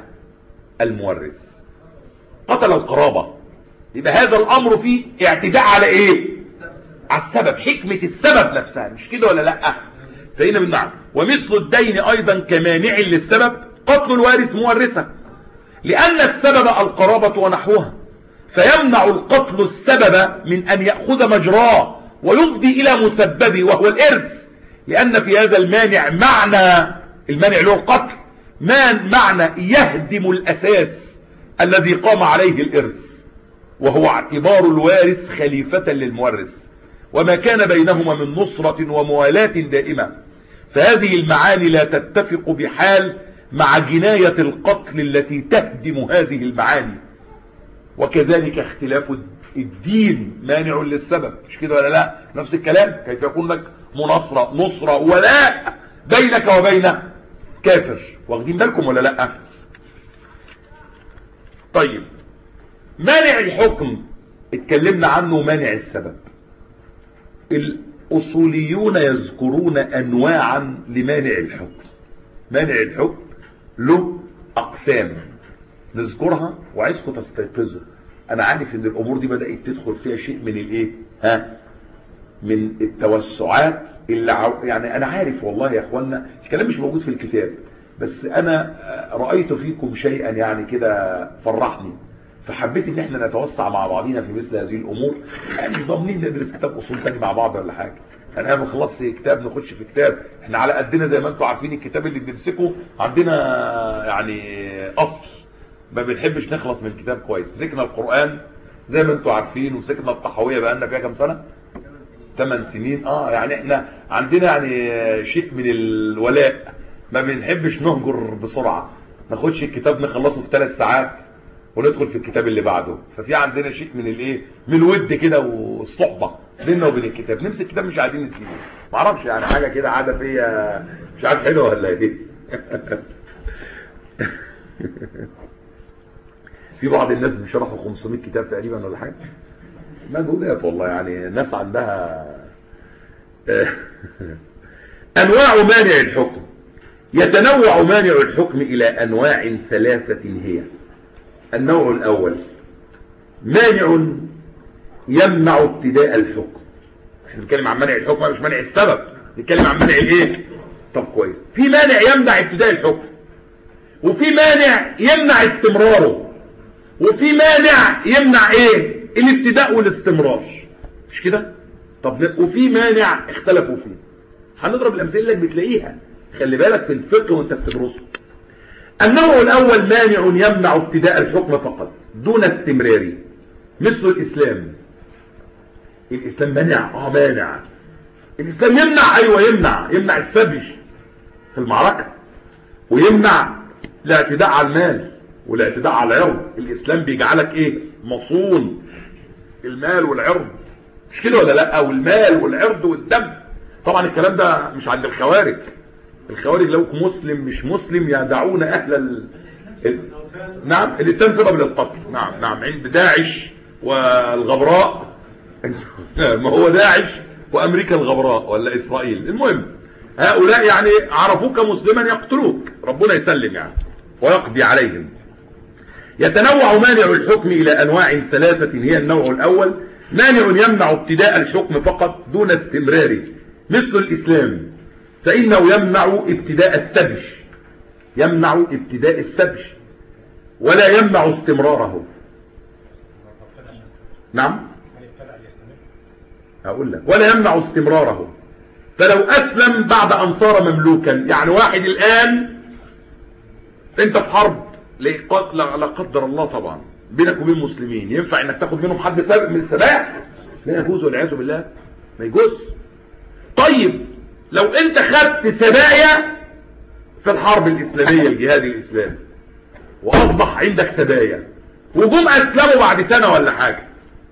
المورث، قتل القرابه، يبقى هذا الامر فيه اعتداء على ايه؟ على السبب، حكمه السبب نفسها، مش كده ولا لا؟ فهنا بالمعنى. ومثل الدين ايضا كمانع للسبب قتل الوارث مورثه، لأن السبب القرابة ونحوها، فيمنع القتل السبب من أن يأخذ مجراه ويفضي إلى مسببه وهو الإرث، لأن في هذا المانع معنى، المانع له القتل، معنى يهدم الأساس الذي قام عليه الإرث، وهو اعتبار الوارث خليفة للمورث، وما كان بينهما من نصرة وموالاة دائمة. فهذه المعاني لا تتفق بحال مع جناية القتل التي تهدم هذه المعاني. وكذلك اختلاف الدين مانع للسبب، مش كده ولا لا؟ نفس الكلام. كيف يكون لك مناصرة نصرة ولاء بينك وبين كافر؟ واخدين بالكم ولا لا؟ طيب، مانع الحكم اتكلمنا عنه، مانع السبب. الأصوليون يذكرون أنواعا لمانع الحكم. مانع الحكم له أقسام نذكرها وعايزكم تستيقظوا. أنا عارف إن الأمور دي بدأت تدخل فيها شيء من الإيه؟ ها؟ من التوسعات اللي عو... يعني أنا عارف والله يا إخوانا الكلام مش موجود في الكتاب، بس أنا رأيت فيكم شيئا يعني كده فرحني، فحبيت إن إحنا نتوسع مع بعضينا في مثل هذه الأمور. يعني مش ضامنين ندرس كتاب أصول تاني مع بعض ولا حاجة، انا ما بنخلصش كتاب نخش في كتاب، احنا على قدنا زي ما انتم عارفين. الكتاب اللي بنمسكه عندنا يعني اصل، ما بنحبش نخلص من الكتاب كويس. مسكنا القرآن زي ما انتم عارفين، ومسكنا الطحاوية بقى لنا فيها كام سنة؟ ثمان سنين. اه يعني احنا عندنا يعني شيء من الولاء، ما بنحبش نهجر بسرعة، ناخدش الكتاب نخلصه في ثلاث ساعات وندخل في الكتاب اللي بعده. ففي عندنا شيء من الايه، من الود كده والصحبة بيننا وبين الكتاب. نمسك الكتاب مش عايزين نسيبه، ما اعرفش يعني حاجه كده عاده فيا، مش عارف حلوه ولا ايه. في بعض الناس بيشرحوا خمسمائة كتاب تقريبا ولا حاجه، مجهودات والله، يعني الناس عندها. انواع مانع الحكم. يتنوع مانع الحكم الى انواع ثلاثه هي: النوع الاول مانع يمنع ابتداء الحكم. احنا بنتكلم عن منع الحكم مش منع السبب، بنتكلم عن منع الايه؟ طب كويس. في مانع يمنع ابتداء الحكم، وفي مانع يمنع استمراره، وفي مانع يمنع ايه؟ الابتداء والاستمرار، مش كده؟ طب وفي مانع اختلفوا فيه. هنضرب الامثله اللي بتلاقيها، خلي بالك في الفقه وانت بتدرسه. النوع الاول مانع يمنع ابتداء الحكم فقط دون استمراره، مثل الاسلام. الاسلام مانع، اه مانع. الاسلام يمنع، ايوه يمنع، يمنع السبي في المعركه، ويمنع الاعتداء على المال والاعتداء على العرض. الاسلام بيجعلك ايه؟ مصون المال والعرض، مش كده ولا لا؟ والمال والعرض والدم. طبعا الكلام ده مش عند الخوارج. الخوارج لو مسلم مش مسلم يدعون اهل ال... ال... نعم الاسلام سبب للقتل. نعم نعم عند داعش والغبراء. ما هو داعش وامريكا الغبراء ولا اسرائيل، المهم هؤلاء يعني عرفوك مسلما يقتلوك، ربنا يسلم يعني ويقضي عليهم. يتنوع مانع الحكم إلى أنواع ثلاثة. هي النوع الأول مانع يمنع ابتداء الحكم فقط دون استمراره مثل الإسلام، فإنه يمنع ابتداء السبي، يمنع ابتداء السبي ولا يمنع استمراره. نعم أقول لك ولا يمنع استمراره. فلو أسلم بعد أن صار مملوكا، يعني واحد الآن أنت في حرب لا قدر الله طبعا بينك وبين مسلمين، ينفع انك تاخد منهم حد سابق من السباع؟ لا يجوز والعياذ بالله، ما يجوز. طيب لو انت خدت سبايا في الحرب الإسلامية الجهاد الإسلامي وأصبح عندك سبايا وجم أسلموا بعد سنة ولا حاجة،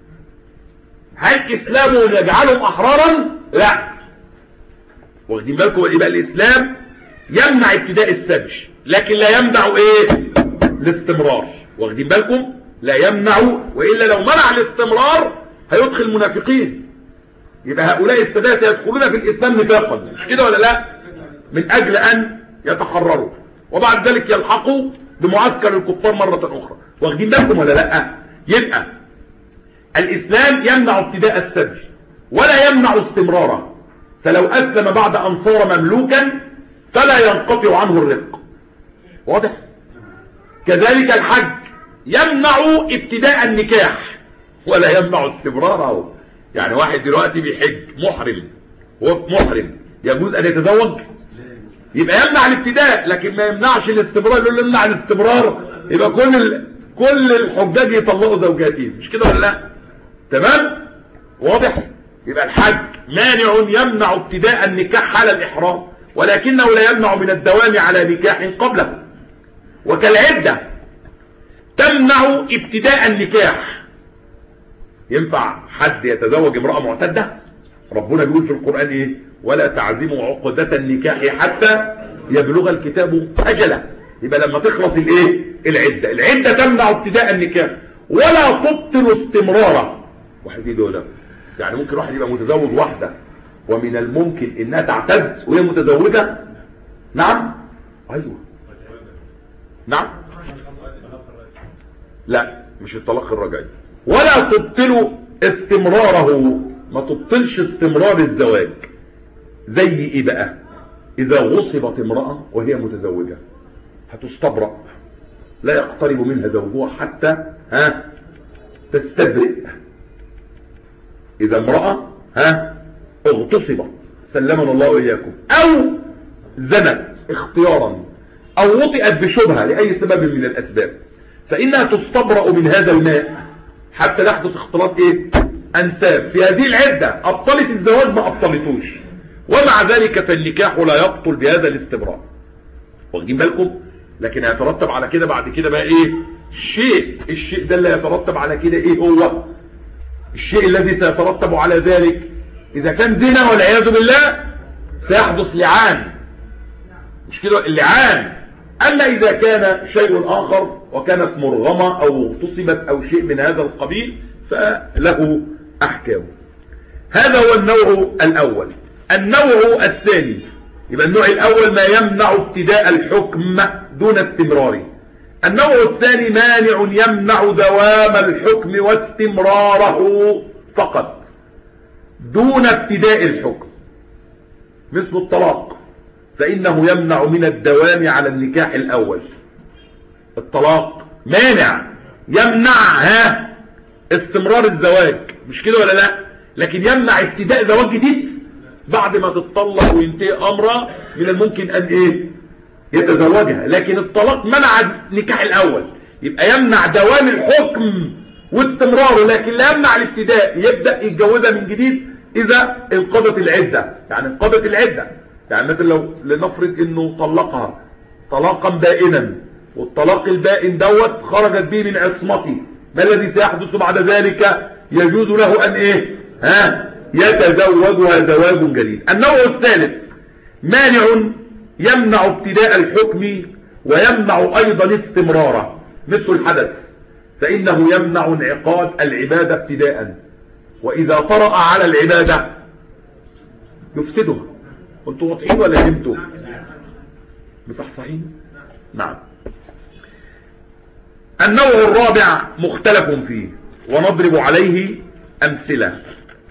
هل إسلامه يجعلهم أحرارا؟ لا. واخدين بالكم؟ يبقى الإسلام يمنع ابتداء السبي لكن لا يمنع ايه؟ الاستمرار. واخدين بالكم؟ لا يمنع، وإلا لو منع الاستمرار هيدخل المنافقين، يبقى هؤلاء السادة سيدخلون في الإسلام نفاقا، مش كده ولا لا؟ من أجل أن يتحرروا وبعد ذلك يلحقوا بمعسكر الكفار مرة أخرى. واخدين بالكم ولا لا؟ يبقى الإسلام يمنع ابتداء السبي ولا يمنع استمراره، فلو أسلم بعد أن صار مملوكا فلا ينقطع عنه الرق. واضح؟ كذلك الحج يمنع ابتداء النكاح ولا يمنع استمراره. يعني واحد دلوقتي بيحج محرم، هو محرم يجوز أن يتزوج؟ يبقى يمنع الابتداء لكن ما يمنعش الاستمرار. يقول له يمنع الاستمرار يبقى كل ال... كل الحجاج يطلقوا زوجاتهم، مش كده ولا لا؟ تمام؟ واضح؟ يبقى الحج مانع يمنع ابتداء النكاح حال الإحرام ولكنه لا يمنع من الدوام على نكاح قبله. وكالعدة تمنع ابتداء النكاح. ينفع حد يتزوج امرأة معتدة؟ ربنا بيقول في القرآن ايه؟ ولا تعزموا عقدة النكاح حتى يبلغ الكتاب أجله. يبقى لما تخلص الايه؟ العدة. العدة تمنع ابتداء النكاح ولا تبطل استمراره. واحد ايه دولة؟ يعني ممكن واحد يبقى متزوج واحدة ومن الممكن انها تعتد وهي متزوجة؟ نعم؟ ايوه نعم. لا مش الطلاق الرجعي. ولا تبطل استمراره، ما تبطلش استمرار الزواج. زي ايه بقى؟ اذا غصبت امرأة وهي متزوجة هتستبرأ، لا يقترب منها زوجها حتى ها تستبرئ. اذا امرأة ها اغتصبت سلمنا الله وإياكم او زنت اختيارا او وطئت بشبهة لأي سبب من الأسباب فإنها تستبرأ من هذا الماء حتى لا يحدث اختلاط ايه؟ أنساب. في هذه العدة أبطلت الزواج ما أبطلتوش، ومع ذلك فالنكاح لا يبطل بهذا الاستبراء. واخدين بالكم؟ لكن هيترتب على كده بعد كده بقى ايه؟ شيء. الشيء ده اللي يترتب على كده ايه هو؟ الشيء الذي سيترتب على ذلك إذا كان زنا والعياذ بالله سيحدث لعان، مش كده؟ اللعان. أما إذا كان شيء آخر وكانت مرغمة أو اغتصبت أو شيء من هذا القبيل فله أحكام. هذا هو النوع الأول. النوع الثاني، يبقى النوع الأول ما يمنع ابتداء الحكم دون استمراره. النوع الثاني مانع يمنع دوام الحكم واستمراره فقط دون ابتداء الحكم، مثل الطلاق فإنه يمنع من الدوام على النكاح الأول. الطلاق مانع يمنعها استمرار الزواج، مش كده ولا لا؟ لكن يمنع ابتداء زواج جديد بعد ما تتطلق وينتهي أمرها من الممكن أن إيه؟ يتزوجها. لكن الطلاق منع النكاح الأول، يبقى يمنع دوام الحكم واستمراره لكن لا يمنع الابتداء. يبدأ يتجوزها من جديد إذا انقضت العدة. يعني انقضت العدة، يعني مثلا لو لنفرض انه طلقها طلاقا بائنا والطلاق البائن دوت خرجت به من عصمتي، ما الذي سيحدث بعد ذلك؟ يجوز له ان ايه؟ ها يتزوجها زواج جديد. النوع الثالث مانع يمنع ابتداء الحكم ويمنع ايضا استمراره، مثل الحدث فانه يمنع انعقاد العبادة ابتداء، واذا طرأ على العبادة يفسدها. انتوا واضحين ولا فهمتوا؟ مصحصحين؟ نعم. النوع الرابع مختلف فيه ونضرب عليه أمثلة.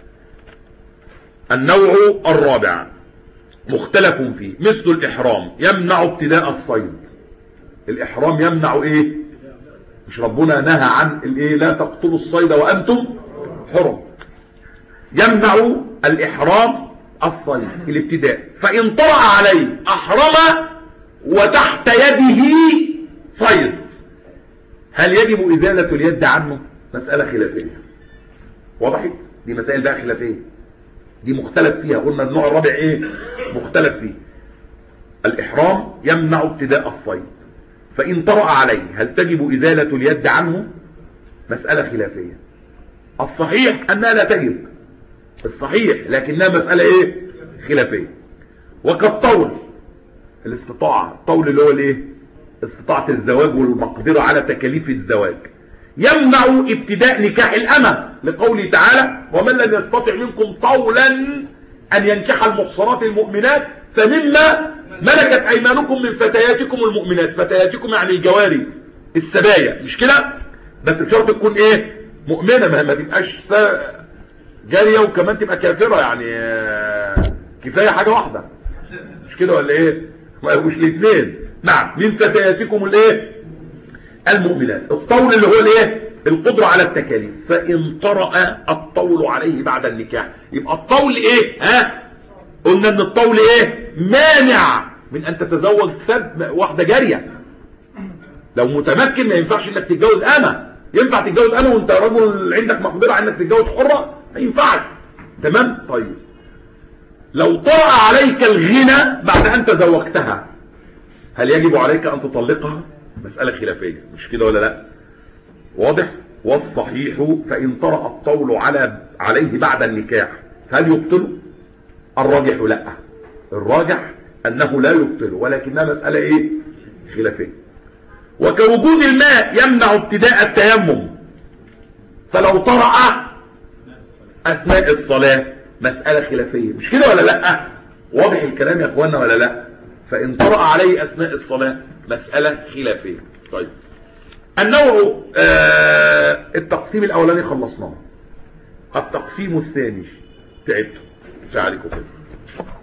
النوع الرابع مختلف فيه مثل الإحرام يمنع ابتداء الصيد. الإحرام يمنع إيه؟ مش ربنا نهى عن الإيه؟ لا تقتلوا الصيد وأنتم حرم. يمنع الإحرام الصيد الابتداء، فإن طرأ عليه أحرم وتحت يده صيد، هل يجب إزالة اليد عنه؟ مسألة خلافية. وضحت؟ دي مسائل بقى خلافية، دي مختلف فيها. قلنا النوع الرابع ايه؟ مختلف فيه. الإحرام يمنع ابتداء الصيد، فإن طرأ عليه هل تجب إزالة اليد عنه؟ مسألة خلافية. الصحيح أنها لا تجب، الصحيح، لكنها مسألة ايه؟ خلافية. وكالطول، الاستطاعة، الطول اللي هو الايه؟ استطاعة الزواج والمقدرة على تكاليف الزواج، يمنع ابتداء نكاح الأمة لقوله تعالى ومن لم يستطع منكم طولا أن ينكح المحصنات المؤمنات فمما ملكت أيمانكم من فتياتكم المؤمنات. فتياتكم يعني الجواري السبايا، مش كده؟ بس بشرط تكون ايه؟ مؤمنة، ما, ما تبقاش جارية وكمان تبقى كافرة، يعني كفاية حاجة واحدة، مش كده ولا ايه؟ ما يبقوش الاثنين. نعم، من فتياتكم الايه؟ المؤمنات. الطول اللي هو الايه؟ القدرة على التكاليف. فإن طرأ الطول عليه بعد النكاح، يبقى الطول ايه؟ ها؟ قلنا ان الطول ايه؟ مانع من ان تتزوج سد واحدة جارية. لو متمكن ما ينفعش انك تتجوز أمة. ينفع تتجوز أمة وانت رجل عندك مقدرة على انك تتجوز حرة؟ ما ينفعش. تمام؟ طيب، لو طرأ عليك الغنى بعد ان تزوجتها، هل يجب عليك ان تطلقها؟ مسألة خلافية، مش كده ولا لا؟ واضح؟ والصحيح فإن طرأ الطول على عليه بعد النكاح هل يبطل؟ الراجح لا، الراجح أنه لا يبطل، ولكنها مسألة إيه؟ خلافية. وكوجود الماء يمنع ابتداء التيمم، فلو طرأ أثناء الصلاة مسألة خلافية، مش كده ولا لا؟ واضح الكلام يا أخوانا ولا لا؟ فإن طرأ عليه أثناء الصلاة مسألة خلافية. طيب، النوع آه التقسيم الأولاني خلصناه. التقسيم الثاني تعبته، فعليكم كده.